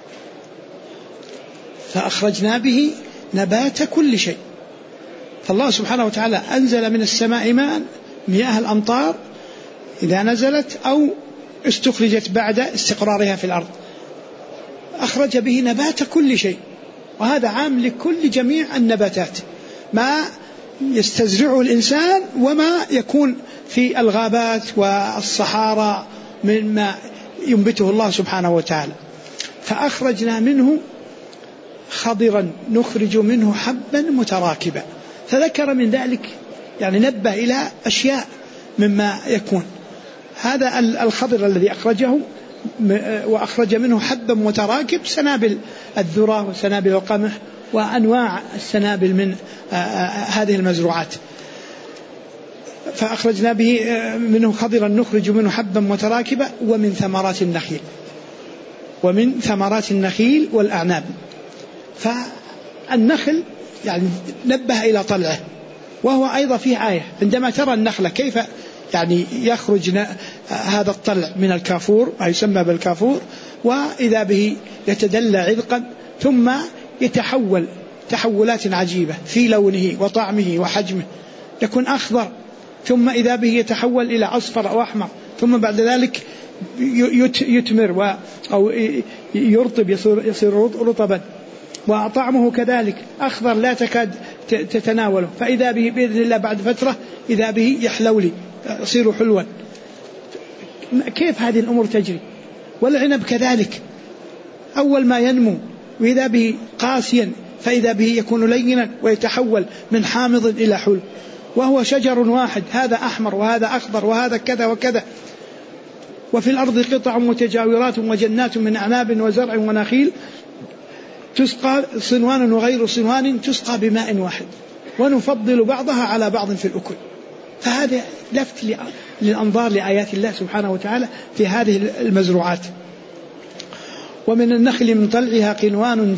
فأخرجنا به نبات كل شيء. فالله سبحانه وتعالى أنزل من السماء ماء، مياه الأمطار إذا نزلت أو استخرجت بعد استقرارها في الأرض، أخرج به نبات كل شيء، وهذا عام لكل جميع النباتات، ما يستزرعه الإنسان وما يكون في الغابات والصحارى مما ينبته الله سبحانه وتعالى. فأخرجنا منه خضرا نخرج منه حبا متراكبا. فذكر من ذلك يعني نبه إلى أشياء مما يكون. هذا الخضر الذي أخرجه وأخرج منه حبا متراكب، سنابل الذرة وسنابل القمح وأنواع السنابل من هذه المزروعات. فأخرجنا به منه خضرا نخرج منه حبا متراكبا ومن ثمرات النخيل والأعناب. فالنخل يعني نبه إلى طلعه، وهو أيضا فيه آية عندما ترى النخلة كيف يعني يخرج هذا الطلع من الكافور، ما يسمى بالكافور، وإذا به يتدلى عذقا ثم يتحول تحولات عجيبة في لونه وطعمه وحجمه، يكون أخضر ثم إذا به يتحول إلى أصفر أو أحمر، ثم بعد ذلك يتمر أو يرطب يصير رطبا، وطعمه كذلك أخضر لا تكاد تتناوله، فإذا به بإذن الله بعد فترة إذا به يحلولي يصير حلوا. كيف هذه الأمور تجري؟ والعنب كذلك أول ما ينمو وإذا به قاسيا فإذا به يكون لينا ويتحول من حامض إلى حلو، وهو شجر واحد، هذا أحمر وهذا أخضر وهذا كذا وكذا. وفي الأرض قطع متجاورات وجنات من أعناب وزرع ونخيل تسقى صنوان وغير صنوان تسقى بماء واحد ونفضل بعضها على بعض في الأكل. فهذا لفت للأنظار لآيات الله سبحانه وتعالى في هذه المزروعات. ومن النخل من طلعها قنوان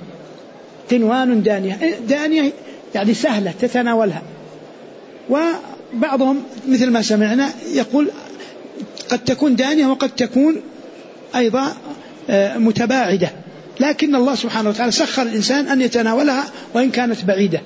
دانية يعني سهلة تتناولها. وبعضهم مثل ما سمعنا يقول قد تكون دانية وقد تكون أيضا متباعدة، لكن الله سبحانه وتعالى سخر الإنسان أن يتناولها وإن كانت بعيدة.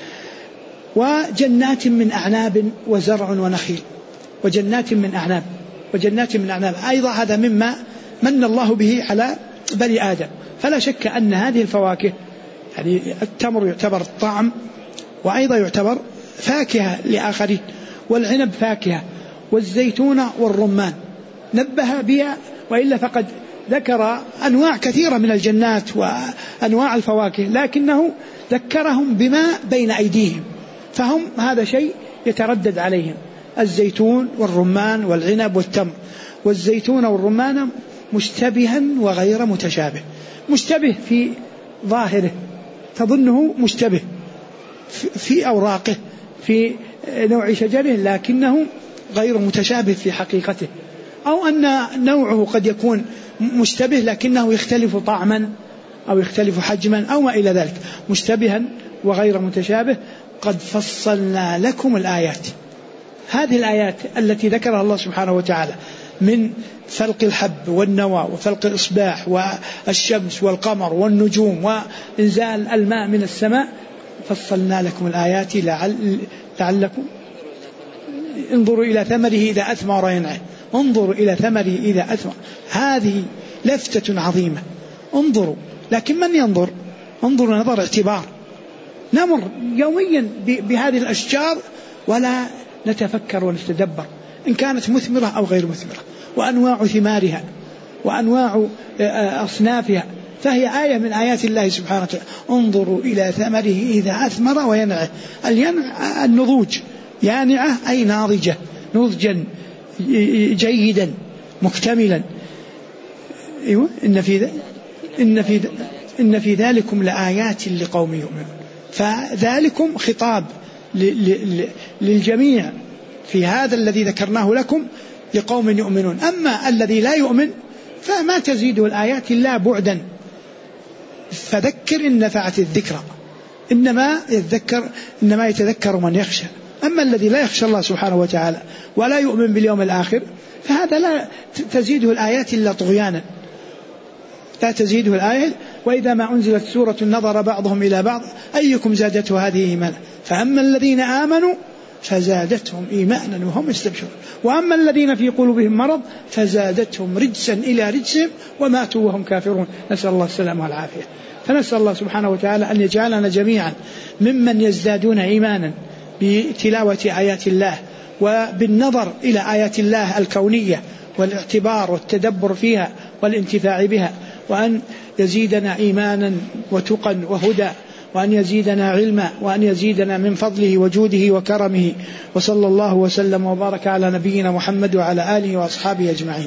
وجنات من أعناب وزرع ونخيل، وجنات من أعناب أيضا هذا مما من الله به على بني آدم. فلا شك أن هذه الفواكه يعني التمر يعتبر طعم وأيضا يعتبر فاكهة لآخرين، والعنب فاكهة، والزيتون والرمان نبه بها، وإلا فقد ذكر أنواع كثيرة من الجنات وأنواع الفواكه، لكنه ذكرهم بما بين أيديهم، فهم هذا شيء يتردد عليهم. الزيتون والرمان والعنب والتمر. والزيتون والرمان مشتبها وغير متشابه. مشتبه في ظاهره تظنه مشتبه في أوراقه في نوع شجره، لكنه غير متشابه في حقيقته، أو أن نوعه قد يكون مشتبه لكنه يختلف طعما أو يختلف حجما أو ما إلى ذلك. مشتبها وغير متشابه. قد فصلنا لكم الآيات. هذه الآيات التي ذكرها الله سبحانه وتعالى من فلق الحب والنوى وفلق الإصباح والشمس والقمر والنجوم وإنزال الماء من السماء، فصلنا لكم الآيات لعلكم انظروا إلى ثمره إذا أثمر وينعه. انظروا إلى ثمره إذا أثمر. هذه لفتة عظيمة. انظروا، لكن من ينظر؟ انظروا نظر اعتبار. نمر يوميا بهذه الأشجار ولا نتفكر ونتدبر إن كانت مثمرة أو غير مثمرة، وأنواع ثمارها وأنواع أصنافها، فهي آية من آيات الله سبحانه وتعالى. انظروا إلى ثمره إذا أثمر وينعه. الينع النضوج، يانعة أي ناضجة، نضجا جيدا مكتملا. أيوة. إن في ذلكم لآيات لقوم يؤمنون. فذلكم خطاب للجميع في هذا الذي ذكرناه لكم لقوم يؤمنون. أما الذي لا يؤمن فما تزيده الآيات إلا بعدا. فذكر إن نفعت الذكرى، إنما يتذكر من يخشى. أما الذي لا يخشى الله سبحانه وتعالى ولا يؤمن باليوم الآخر فهذا لا تزيده الآيات إلا طغيانا، لا تزيده الآية. وإذا ما أنزلت سورة نظر بعضهم إلى بعض أيكم زادته هذه إيمانا، فأما الذين آمنوا فزادتهم إيمانا وهم يستبشرون، وأما الذين في قلوبهم مرض فزادتهم رجسا إلى رجسهم وماتوا وهم كافرون. نسأل الله السلامة والعافية. فنسأل الله سبحانه وتعالى أن يجعلنا جميعا ممن يزدادون إيمانا بتلاوة آيات الله وبالنظر إلى آيات الله الكونية والاعتبار والتدبر فيها والانتفاع بها، وأن يزيدنا إيمانا وتقا وهدى، وأن يزيدنا علما، وأن يزيدنا من فضله وجوده وكرمه. وصلى الله وسلم وبارك على نبينا محمد وعلى آله وأصحابه أجمعين.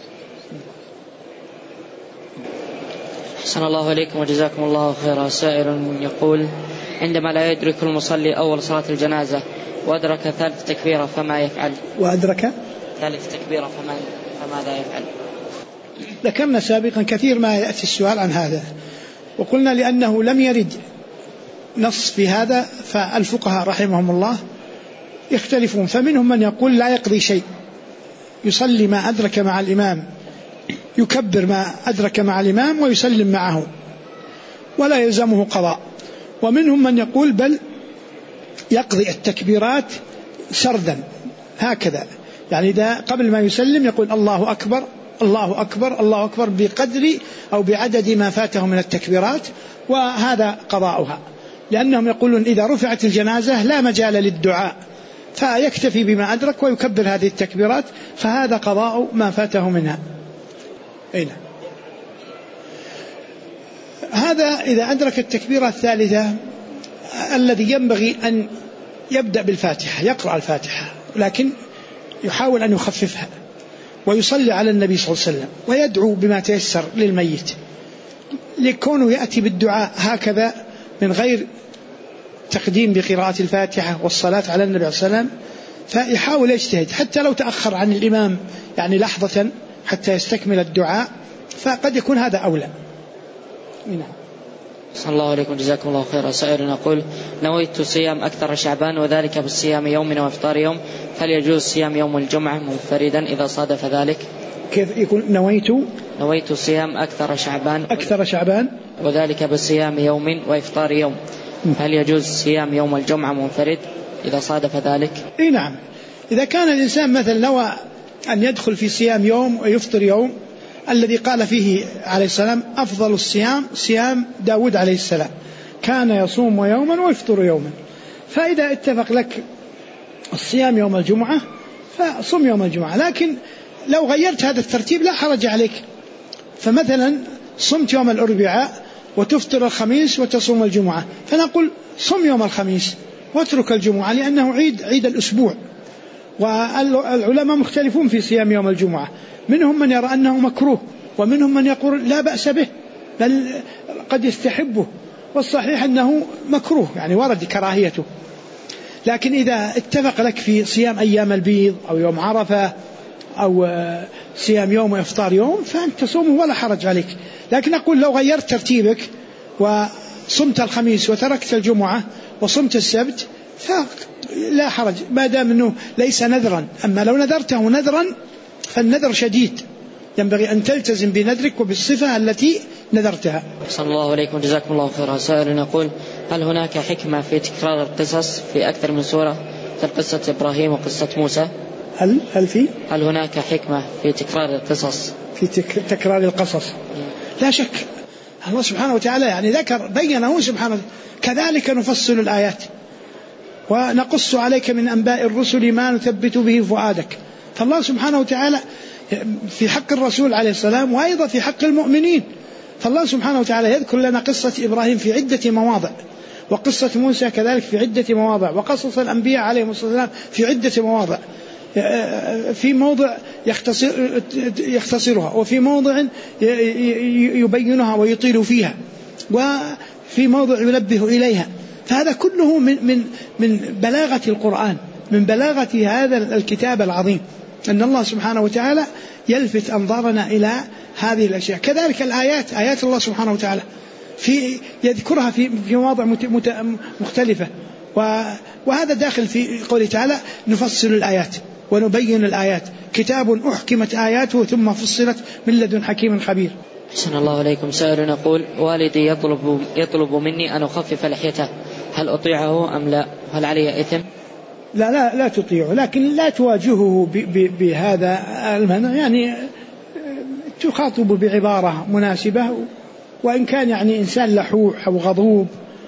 أحسن الله إليكم وجزاكم الله خيرا. سائل يقول: عندما لا يدرك المصلي أول صلاة الجنازة وأدرك ثالث تكبيرة فما يفعل؟ وأدرك ثالث تكبيرة فماذا يفعل؟ ذكرنا سابقا كثير ما يأتي السؤال عن هذا، وقلنا لأنه لم يرد نص في هذا، فالفقهاء رحمهم الله يختلفون، فمنهم من يقول لا يقضي شيء، يصلي ما أدرك مع الإمام، يكبر ما أدرك مع الإمام ويسلم معه ولا يلزمه قضاء. ومنهم من يقول بل يقضي التكبيرات سردا هكذا، يعني إذا قبل ما يسلم يقول الله أكبر الله أكبر الله أكبر بقدر أو بعدد ما فاته من التكبيرات، وهذا قضاؤها، لأنهم يقولون إذا رفعت الجنازة لا مجال للدعاء، فيكتفي بما أدرك ويكبر هذه التكبيرات، فهذا قضاء ما فاته منها. أين هذا إذا أدرك التكبيرة الثالثة الذي ينبغي أن يبدأ بالفاتحة، يقرأ الفاتحة، لكن يحاول أن يخففها ويصلي على النبي صلى الله عليه وسلم ويدعو بما تيسر للميت، لكونه يأتي بالدعاء هكذا من غير تقديم بقراءة الفاتحة والصلاة على النبي صلى الله عليه وسلم، فيحاول يجتهد حتى لو تأخر عن الإمام يعني لحظة حتى يستكمل الدعاء، فقد يكون هذا أولى. صلى الله عليكم جزاكم الله خيرا. سائل يقول: نويت صيام أكثر شعبان وذلك بالصيام يوم وإفطار يوم، هل يجوز صيام يوم الجمعة منفردا إذا صادف ذلك؟ كيف يكون نويت صيام أكثر شعبان وذلك بالصيام يوم وإفطار يوم، هل يجوز صيام يوم الجمعة منفرد إذا صادف ذلك؟ نعم، إذا كان الإنسان مثلا نوى أن يدخل في صيام يوم ويفطر يوم، الذي قال فيه عليه السلام أفضل الصيام صيام داود عليه السلام، كان يصوم يوما ويفطر يوما، فإذا اتفق لك الصيام يوم الجمعة فصم يوم الجمعة، لكن لو غيرت هذا الترتيب لا حرج عليك، فمثلا صمت يوم الأربعاء وتفطر الخميس وتصوم الجمعة، فنقول صم يوم الخميس واترك الجمعة لأنه عيد الأسبوع. والعلماء مختلفون في صيام يوم الجمعة، منهم من يرى أنه مكروه، ومنهم من يقول لا بأس به بل قد يستحبه، والصحيح أنه مكروه يعني ورد كراهيته. لكن إذا اتفق لك في صيام أيام البيض أو يوم عرفة أو صيام يوم وإفطار يوم فأنت تصومه ولا حرج عليك. لكن أقول لو غيرت ترتيبك وصمت الخميس وتركت الجمعة وصمت السبت فلا حرج ما دام أنه ليس نذرا. أما لو نذرته نذرا فالنذر شديد، ينبغي أن تلتزم بنذرك وبالصفة التي نذرتها. صلى الله عليكم جزاكم الله خيرا. سائل يقول: هل هناك حكمة في تكرار القصص في أكثر من سورة مثل قصة إبراهيم وقصة موسى؟ هل هناك حكمة في تكرار القصص؟ في تكرار القصص لا شك، الله سبحانه وتعالى يعني بينه سبحانه، كذلك نفصل الآيات ونقص عليك من أنباء الرسل ما نثبت به فؤادك. فالله سبحانه وتعالى في حق الرسول عليه السلام وأيضا في حق المؤمنين، فالله سبحانه وتعالى يذكر لنا قصة إبراهيم في عدة مواضع، وقصة موسى كذلك في عدة مواضع، وقصص الأنبياء عليهم السلام في عدة مواضع، في موضع يختصرها، وفي موضع يبينها ويطيل فيها، وفي موضع ينبه إليها. فهذا كله من بلاغة القرآن، من بلاغة هذا الكتاب العظيم، أن الله سبحانه وتعالى يلفت أنظارنا إلى هذه الأشياء. كذلك الآيات، آيات الله سبحانه وتعالى يذكرها في مواضع مختلفة، وهذا داخل في قوله تعالى نفصل الآيات ونبين الآيات، كتاب أحكمت آياته ثم فصلت من لدن حكيم خبير. أحسن الله عليكم. سائل يقول: والدي يطلب مني أن أخفف لحيته، هل أطيعه أم لا؟ هل علي إثم؟ لا تطيعه، لكن لا تواجهه بهذا المنع، يعني تخاطب بعبارة مناسبة، وإن كان يعني إنسان لحوح أو غضوب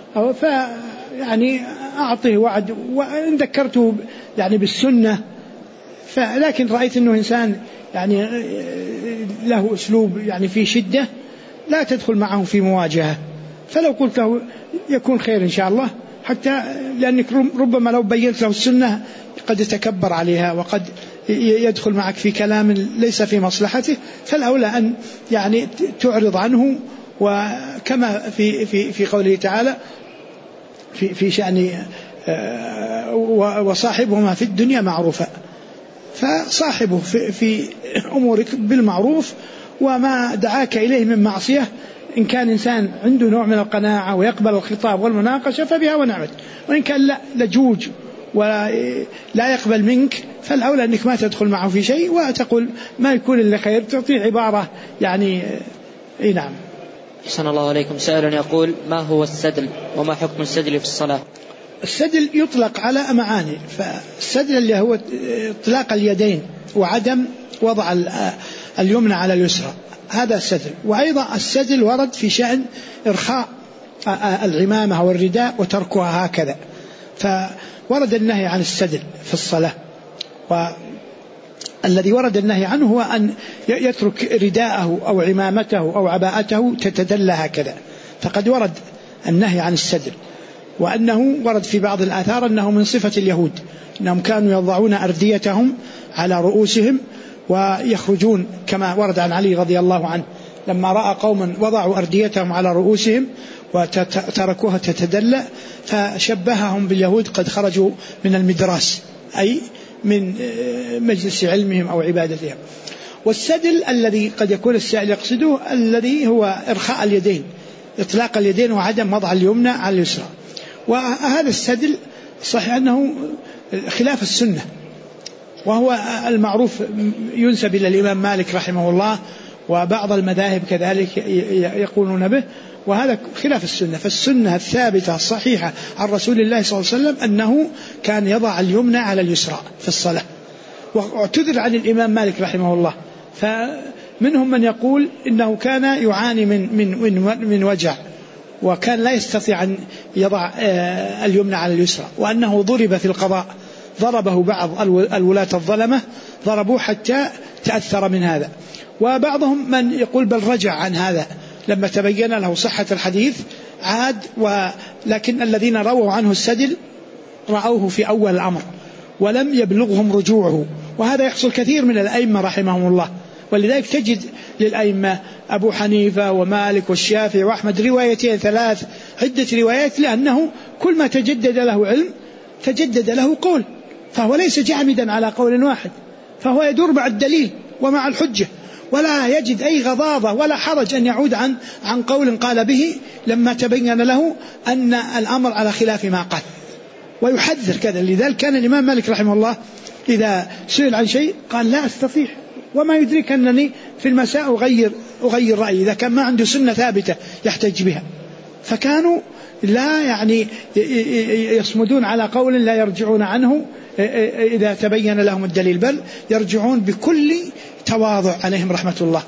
فيعني أعطيه وعد، وإن ذكرته يعني بالسنة، لكن رأيت أنه إنسان يعني له أسلوب يعني في شدة، لا تدخل معه في مواجهة. فلو قلت له يكون خير إن شاء الله، حتى لأنك ربما لو بينت له السنة قد يتكبر عليها وقد يدخل معك في كلام ليس في مصلحته، فالأولى أن يعني تعرض عنه. وكما في قوله تعالى في شأن وصاحبهما في الدنيا معروفا، فصاحبه في أمورك بالمعروف، وما دعاك إليه من معصية إن كان إنسان عنده نوع من القناعة ويقبل الخطاب والمناقشة فبها ونعمت، وإن كان لجوج ولا يقبل منك فالأولى أنك ما تدخل معه في شيء وتقول ما يكون إلا خير، تعطي عبارة يعني نعم. أحسن الله عليكم. سائل يقول: ما هو السدل وما حكم السدل في الصلاة؟ السدل يطلق على معاني، فالسدل اللي هو اطلاق اليدين وعدم وضع اليمنى على اليسرى، هذا السدل. وأيضا السدل ورد في شأن إرخاء العمامة والرداء وتركها هكذا، فورد النهي عن السدل في الصلاة. والذي ورد النهي عنه هو أن يترك رداءه أو عمامته أو عباءته تتدلى هكذا، فقد ورد النهي عن السدل. وأنه ورد في بعض الآثار أنه من صفة اليهود، أنهم كانوا يضعون أرديتهم على رؤوسهم ويخرجون، كما ورد عن علي رضي الله عنه لما رأى قوما وضعوا أرديتهم على رؤوسهم وتركوها تتدلى فشبههم باليهود قد خرجوا من المدراس، أي من مجلس علمهم أو عبادتهم. والسدل الذي قد يكون السائل يقصده الذي هو إرخاء اليدين، إطلاق اليدين وعدم وضع اليمنى على اليسرى. وهذا السدل صحيح أنه خلاف السنة، وهو المعروف ينسب إلى الإمام مالك رحمه الله، وبعض المذاهب كذلك يقولون به، وهذا خلاف السنة. فالسنة الثابتة الصحيحة عن رسول الله صلى الله عليه وسلم أنه كان يضع اليمنى على اليسرى في الصلاة. واعتذر عن الإمام مالك رحمه الله، فمنهم من يقول إنه كان يعاني من وجع، وكان لا يستطيع أن يضع اليمنى على اليسرى، وأنه ضرب في القضاء، ضربه بعض الولاة الظلمة ضربوه حتى تأثر من هذا. وبعضهم من يقول بل رجع عن هذا لما تبين له صحة الحديث عاد، ولكن الذين رووا عنه السدل رأوه في أول الأمر ولم يبلغهم رجوعه، وهذا يحصل كثير من الأئمة رحمهم الله. ولذلك تجد للأئمة أبو حنيفة ومالك والشافعي وأحمد روايتين ثلاث عدة روايات، لأنه كل ما تجدد له علم تجدد له قول، فهو ليس جامدا على قول واحد، فهو يدور مع الدليل ومع الحجة، ولا يجد أي غضاضة ولا حرج أن يعود عن قول قال به لما تبين له أن الأمر على خلاف ما قال، ويحذر كذا. لذلك كان الإمام مالك رحمه الله إذا سئل عن شيء قال لا أستطيع، وما يدرك أنني في المساء أغير رأيي إذا كان ما عنده سنة ثابتة يحتج بها. فكانوا لا يعني يصمدون على قول لا يرجعون عنه إذا تبين لهم الدليل، بل يرجعون بكل تواضع عليهم رحمة الله.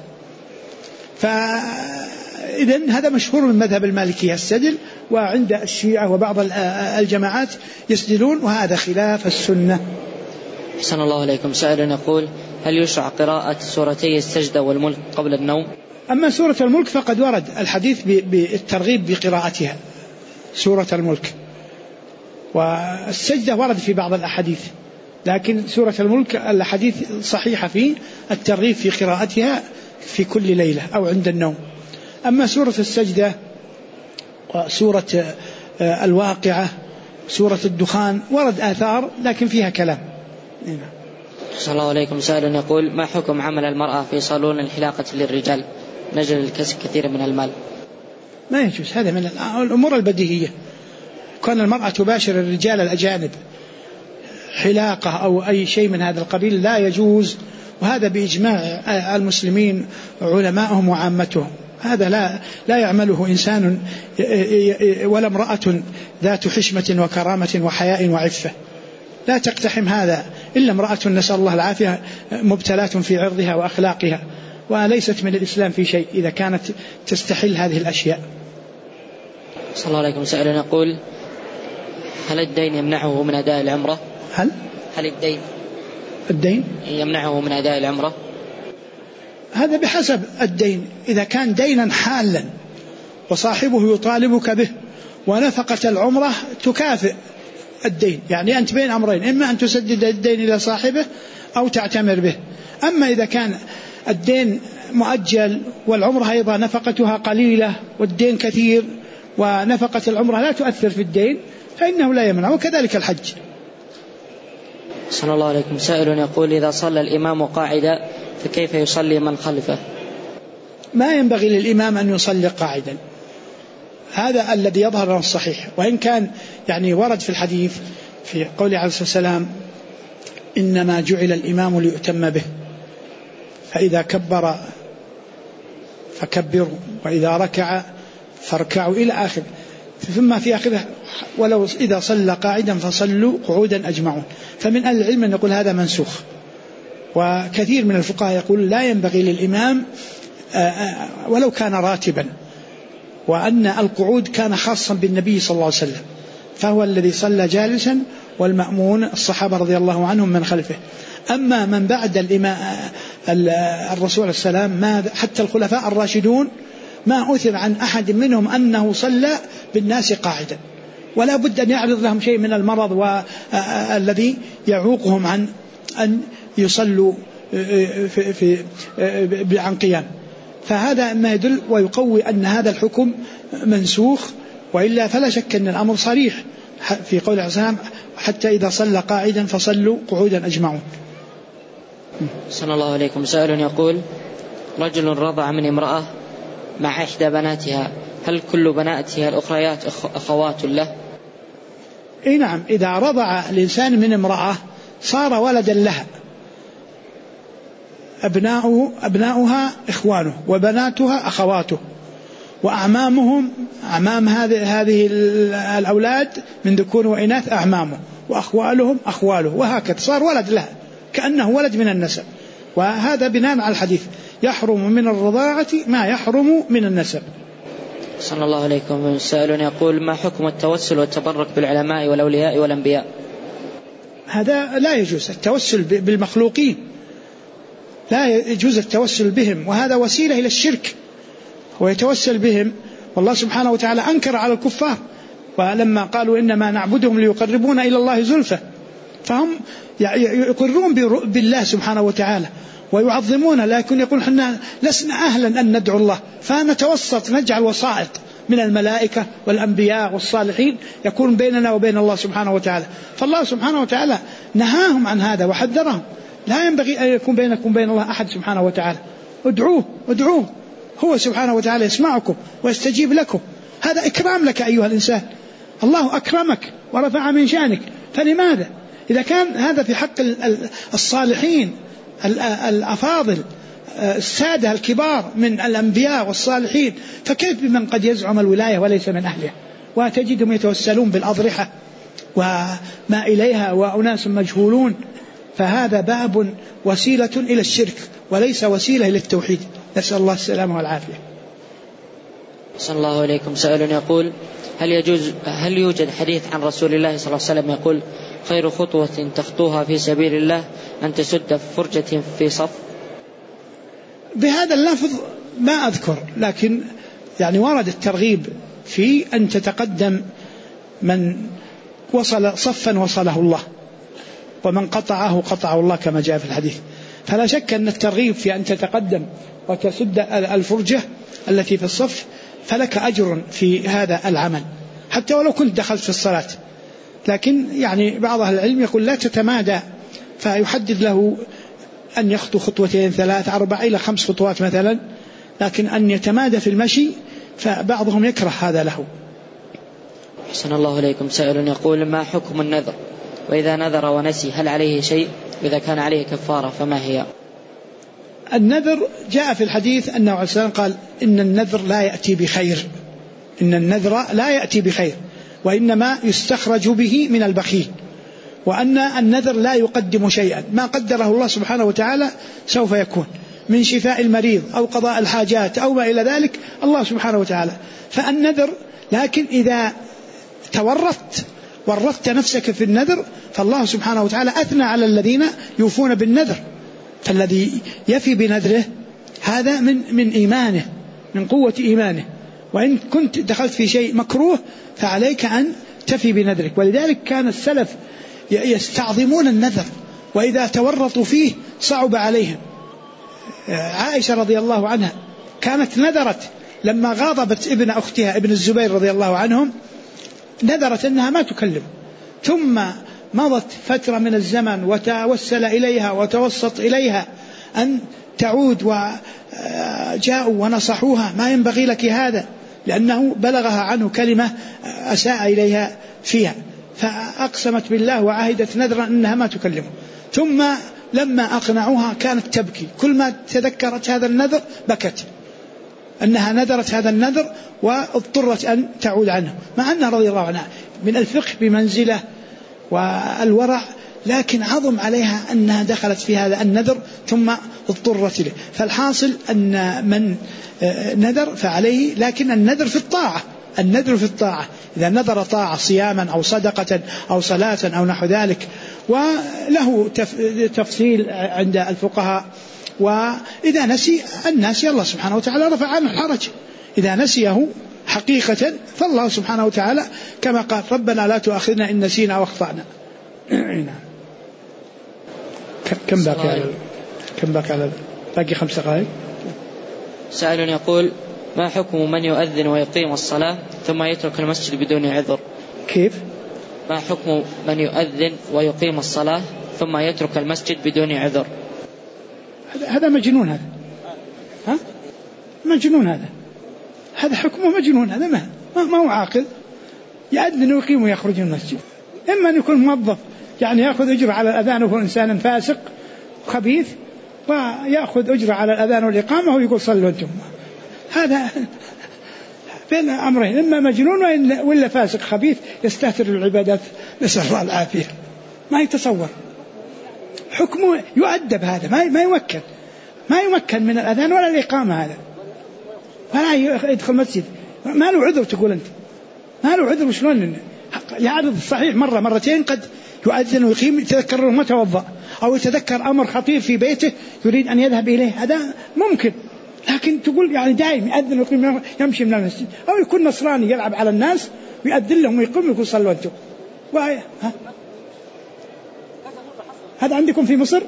فإذن هذا مشهور من مذهب المالكية السدل، وعند الشيعة وبعض الجماعات يسدلون، وهذا خلاف السنة. أحسن الله عليكم. سائل يقول: هل يشرع قراءة سورتي السجدة والملك قبل النوم؟ أما سورة الملك فقد ورد الحديث بالترغيب بقراءتها، سورة الملك. والسجدة ورد في بعض الأحاديث، لكن سورة الملك الحديث صحيحة في الترغيب في قراءتها في كل ليلة أو عند النوم. أما سورة السجدة وسورة الواقعة سورة الدخان ورد آثار لكن فيها كلام. صلى الله عليكم. سائل يقول: ما حكم عمل المرأة في صالون الحلاقة للرجال نجل الكسب كثير من المال؟ ما يجوز، هذا من الأمور البديهية. كان المرأة تباشر الرجال الأجانب حلاقة أو أي شيء من هذا القبيل لا يجوز، وهذا بإجماع المسلمين علماءهم وعامتهم. هذا لا يعمله إنسان ولا امرأة ذات حشمة وكرامة وحياء وعفة، لا تقتحم هذا إلا امرأة نسأل الله العافية مبتلاة في عرضها وأخلاقها، وليست من الإسلام في شيء إذا كانت تستحل هذه الأشياء. صلى الله عليكم. سائل يقول: هل الدين يمنعه من أداء العمرة؟ هل الدين الدين يمنعه من أداء العمرة؟ هذا بحسب الدين. إذا كان دينا حالا وصاحبه يطالبك به ونفقة العمرة تكافئ الدين، يعني أنت بين أمرين، إما أن تسدد الدين إلى صاحبه أو تعتمر به. أما إذا كان الدين مؤجل والعمرة أيضا نفقتها قليلة والدين كثير ونفقة العمرة لا تؤثر في الدين فإنه لا يمنع، وكذلك الحج. صلى الله عليكم. سائل يقول: إذا صلى الإمام قاعدا فكيف يصلي من خلفه؟ ما ينبغي للإمام أن يصلي قاعدا، هذا الذي يظهر الصحيح، وإن كان يعني ورد في الحديث في قوله عليه الصلاة والسلام: إنما جعل الإمام ليؤتم به، فإذا كبر فكبروا وإذا ركع فاركعوا إلى آخر. ثم في آخره: ولو إذا صلى قاعدا فصلوا قعودا أجمعون. فمن أهل العلم أن يقول هذا منسوخ، وكثير من الفقهاء يقول لا ينبغي للإمام ولو كان راتبا، وأن القعود كان خاصا بالنبي صلى الله عليه وسلم، فهو الذي صلى جالسا والمأمون الصحابة رضي الله عنهم من خلفه. أما من بعد الرسول السلام ما حتى الخلفاء الراشدون ما أثر عن أحد منهم أنه صلى بالناس قاعدا، ولا بد أن يعرض لهم شيء من المرض والذي يعوقهم عن أن يصلوا عن قيام. فهذا ما يدل ويقوي أن هذا الحكم منسوخ، وإلا فلا شك أن الأمر صريح في قول عليه السلام: حتى إذا صلى قاعدا فصلوا قعودا أجمعون. صلى الله عليكم. سائل يقول: رجل رضع من امرأة مع إحدى بناتها، هل كل بناتها الأخريات أخوات له؟ إيه نعم، إذا رضع الإنسان من امرأة صار ولدا لها، أبناؤها إخوانه وبناتها أخواته، وأعمامهم أعمام هذه الأولاد من ذكور وإناث أعمامه، وأخوالهم أخواله، وهكذا صار ولد لها كأنه ولد من النسب. وهذا بناء على الحديث: يحرم من الرضاعة ما يحرم من النسب. صلى الله عليكم. سائل يقول: ما حكم التوسل والتبرك بالعلماء والأولياء والأنبياء؟ هذا لا يجوز، التوسل بالمخلوقين لا يجوز التوسل بهم، وهذا وسيلة إلى الشرك، ويتوسل بهم. والله سبحانه وتعالى أنكر على الكفار، ولما قالوا إنما نعبدهم ليقربونا إلى الله زلفى، فهم يقرون بالله سبحانه وتعالى ويعظمون، لكن يقول حنا لسنا أهلا أن ندعو الله، فنتوسط نجعل وسائط من الملائكة والأنبياء والصالحين يكون بيننا وبين الله سبحانه وتعالى. فالله سبحانه وتعالى نهاهم عن هذا وحذرهم: لا ينبغي أن يكون بينكم وبين الله أحد سبحانه وتعالى، ادعوه هو سبحانه وتعالى يسمعكم ويستجيب لكم. هذا إكرام لك أيها الإنسان، الله أكرمك ورفع من شأنك، فلماذا إذا كان هذا في حق الصالحين الأفاضل السادة الكبار من الأنبياء والصالحين، فكيف بمن قد يزعم الولاية وليس من أهلها، وتجدهم يتوسلون بالأضرحة وما إليها وأناس مجهولون؟ فهذا باب وسيلة إلى الشرك وليس وسيلة إلى التوحيد، نسأل الله السلامة والعافية. صلى الله عليكم. سائل يقول: هل يوجد حديث عن رسول الله صلى الله عليه وسلم يقول: خير خطوة تخطوها في سبيل الله أن تسد فرجة في صف؟ بهذا اللفظ ما أذكر، لكن يعني ورد الترغيب في أن تتقدم من وصل صفا وصله الله، ومن قطعه قطعه الله كما جاء في الحديث. فلا شك أن الترغيب في أن تتقدم وتسد الفرجة التي في الصف فلك أجر في هذا العمل حتى ولو كنت دخلت في الصلاة. لكن يعني بعض أهل العلم يقول لا تتمادى، فيحدد له أن يخطو خطوتين 3 4 إلى 5 خطوات مثلا، لكن أن يتمادى في المشي فبعضهم يكره هذا له. أحسن الله إليكم. سائل يقول: ما حكم النذر؟ وإذا نذر ونسي هل عليه شيء؟ وإذا كان عليه كفارة فما هي؟ النذر جاء في الحديث أنه عليه السلام قال: إن النذر لا يأتي بخير، إن النذر لا يأتي بخير، وإنما يستخرج به من البخيل، وأن النذر لا يقدم شيئا، ما قدره الله سبحانه وتعالى سوف يكون من شفاء المريض أو قضاء الحاجات أو ما إلى ذلك الله سبحانه وتعالى. فالنذر، لكن إذا ورطت نفسك في النذر فالله سبحانه وتعالى أثنى على الذين يوفون بالنذر، فالذي يفي بنذره هذا من إيمانه، من قوة إيمانه. وإن كنت دخلت في شيء مكروه فعليك أن تفي بنذرك. ولذلك كان السلف يستعظمون النذر، وإذا تورطوا فيه صعب عليهم. عائشة رضي الله عنها كانت نذرت لما غاضبت ابن أختها ابن الزبير رضي الله عنهم، نذرت أنها ما تكلم، ثم مضت فترة من الزمن وتوسل إليها وتوسط إليها أن تعود، وجاءوا ونصحوها ما ينبغي لك هذا، لأنه بلغها عنه كلمة أساء إليها فيها، فأقسمت بالله وعهدت نذرا أنها ما تكلمه. ثم لما أقنعوها كانت تبكي، كل ما تذكرت هذا النذر بكت، أنها نذرت هذا النذر واضطرت أن تعود عنه، مع أنها رضي الله عنها من الفقه بمنزلة والورع، لكن عظم عليها أنها دخلت في هذا النذر ثم اضطرت إليه. فالحاصل أن من نذر فعليه، لكن النذر في الطاعة، النذر في الطاعة إذا نذر طاعة صياما أو صدقة أو صلاة أو نحو ذلك، وله تفصيل عند الفقهاء. وإذا نسي الناس الله سبحانه وتعالى رفع عنه الحرج، إذا نسيه حقيقة فالله سبحانه وتعالى كما قال ربنا لا تؤاخذنا إن نسينا واخطأنا. كم باقي باقي 5 دقائق. سائل يقول ما حكم من يؤذن ويقيم الصلاة ثم يترك المسجد بدون عذر؟ كيف؟ ما حكم من يؤذن ويقيم الصلاة ثم يترك المسجد بدون عذر؟ هذا مجنون، هذا مجنون، هذا حكمه مجنون، هذا ما هو عاقل. يأذن ويقيم ويخرج من المسجد. إما أن يكون موظف يعني يأخذ أجر على الأذان وهو إنسان فاسق خبيث، ويأخذ أجر على الأذان والإقامة ويقول صلوا أنتم. هذا بين أمرين، إما مجنون ولا فاسق خبيث يستهتر العبادات، نسأل الله العافية. ما يتصور حكمه، يؤدب هذا، ما يمكن من الأذان ولا الإقامة، هذا ولا يدخل مسجد، ما له عذر. تقول أنت ما له عذر، وشلون يعرض؟ صحيح مرة مرتين قد يؤذن ويقيم يتذكر ما توضأ، أو يتذكر أمر خطير في بيته يريد أن يذهب إليه، هذا ممكن. لكن تقول يعني دائم يؤذن ويقيم يمشي من المسجد، أو يكون نصراني يلعب على الناس ويؤذن لهم ويقيم ويقول صلوا أنتم. هذا عندكم في مصر؟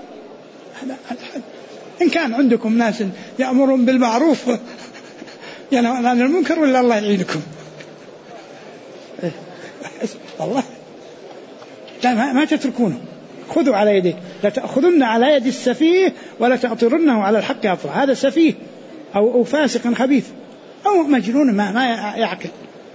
إن كان عندكم ناس يأمرون بالمعروف ينهون عن المنكر ولا الله يعينكم. والله لا، ما تتركونه، خذوا على يديه، لا تأخذن على يد السفيه ولا تأطرنه على الحق أطرا. هذا سفيه أو فاسق خبيث أو مجنون ما يعقل.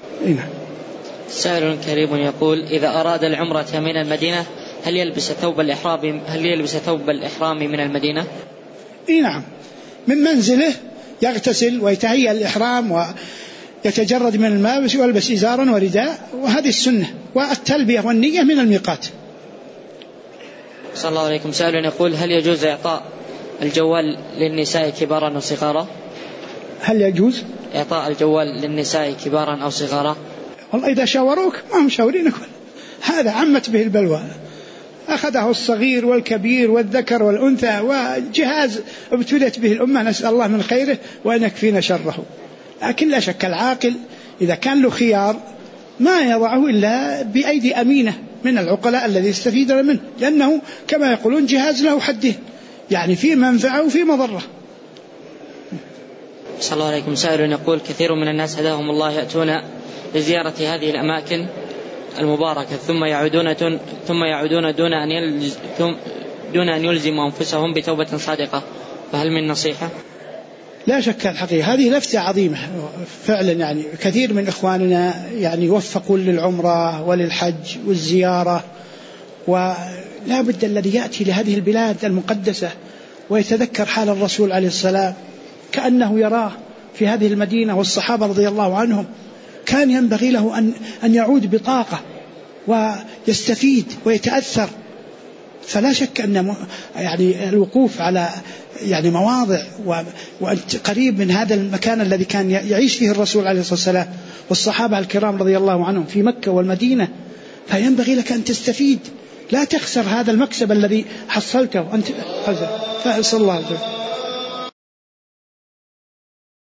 سائل كريم يقول إذا أراد العمرة من المدينة هل يلبس ثوب الإحرام من المدينة؟ نعم، من منزله يغتسل ويتهيأ الإحرام ويتجرد من الماء ويلبس إزارا ورداء، وهذه السنة. والتلبية والنية من الميقات. صلى الله عليكم. سائل يقول هل يجوز إعطاء الجوال للنساء كبارا أو صغارا؟ هل يجوز إعطاء الجوال للنساء كبارا أو صغارا؟ والله إذا شاوروك ما هم شاورينك، هذا عمت به البلوى، أخذه الصغير والكبير والذكر والأنثى، وجهاز ابتلت به الأمة، نسأل الله من خيره وأن يكفينا شره. لكن لا شك العاقل إذا كان له خيار ما يضعه إلا بأيدي أمينة من العقلاء الذي يستفيد منه، لأنه كما يقولون جهاز له حده، يعني فيه منفعة وفيه مضرة. صلى الله عليكم. سائل يقول كثير من الناس هداهم الله يأتون لزيارة هذه الأماكن المباركة ثم يعودون دون أن يلزموا أنفسهم بتوبة صادقة، فهل من نصيحة؟ لا شك الحقيقة هذه لفتة عظيمة فعلا، يعني كثير من إخواننا يعني يوفقوا للعمرة وللحج والزيارة، ولا بد الذي يأتي لهذه البلاد المقدسة ويتذكر حال الرسول عليه السلام كأنه يراه في هذه المدينة والصحابة رضي الله عنهم، كان ينبغي له أن يعود بطاقة ويستفيد ويتأثر. فلا شك أن يعني الوقوف على يعني مواضع وأنت قريب من هذا المكان الذي كان يعيش فيه الرسول عليه الصلاة والسلام والصحابة الكرام رضي الله عنهم في مكة والمدينة، فينبغي لك أن تستفيد، لا تخسر هذا المكسب الذي حصلته أنت. فأسأل الله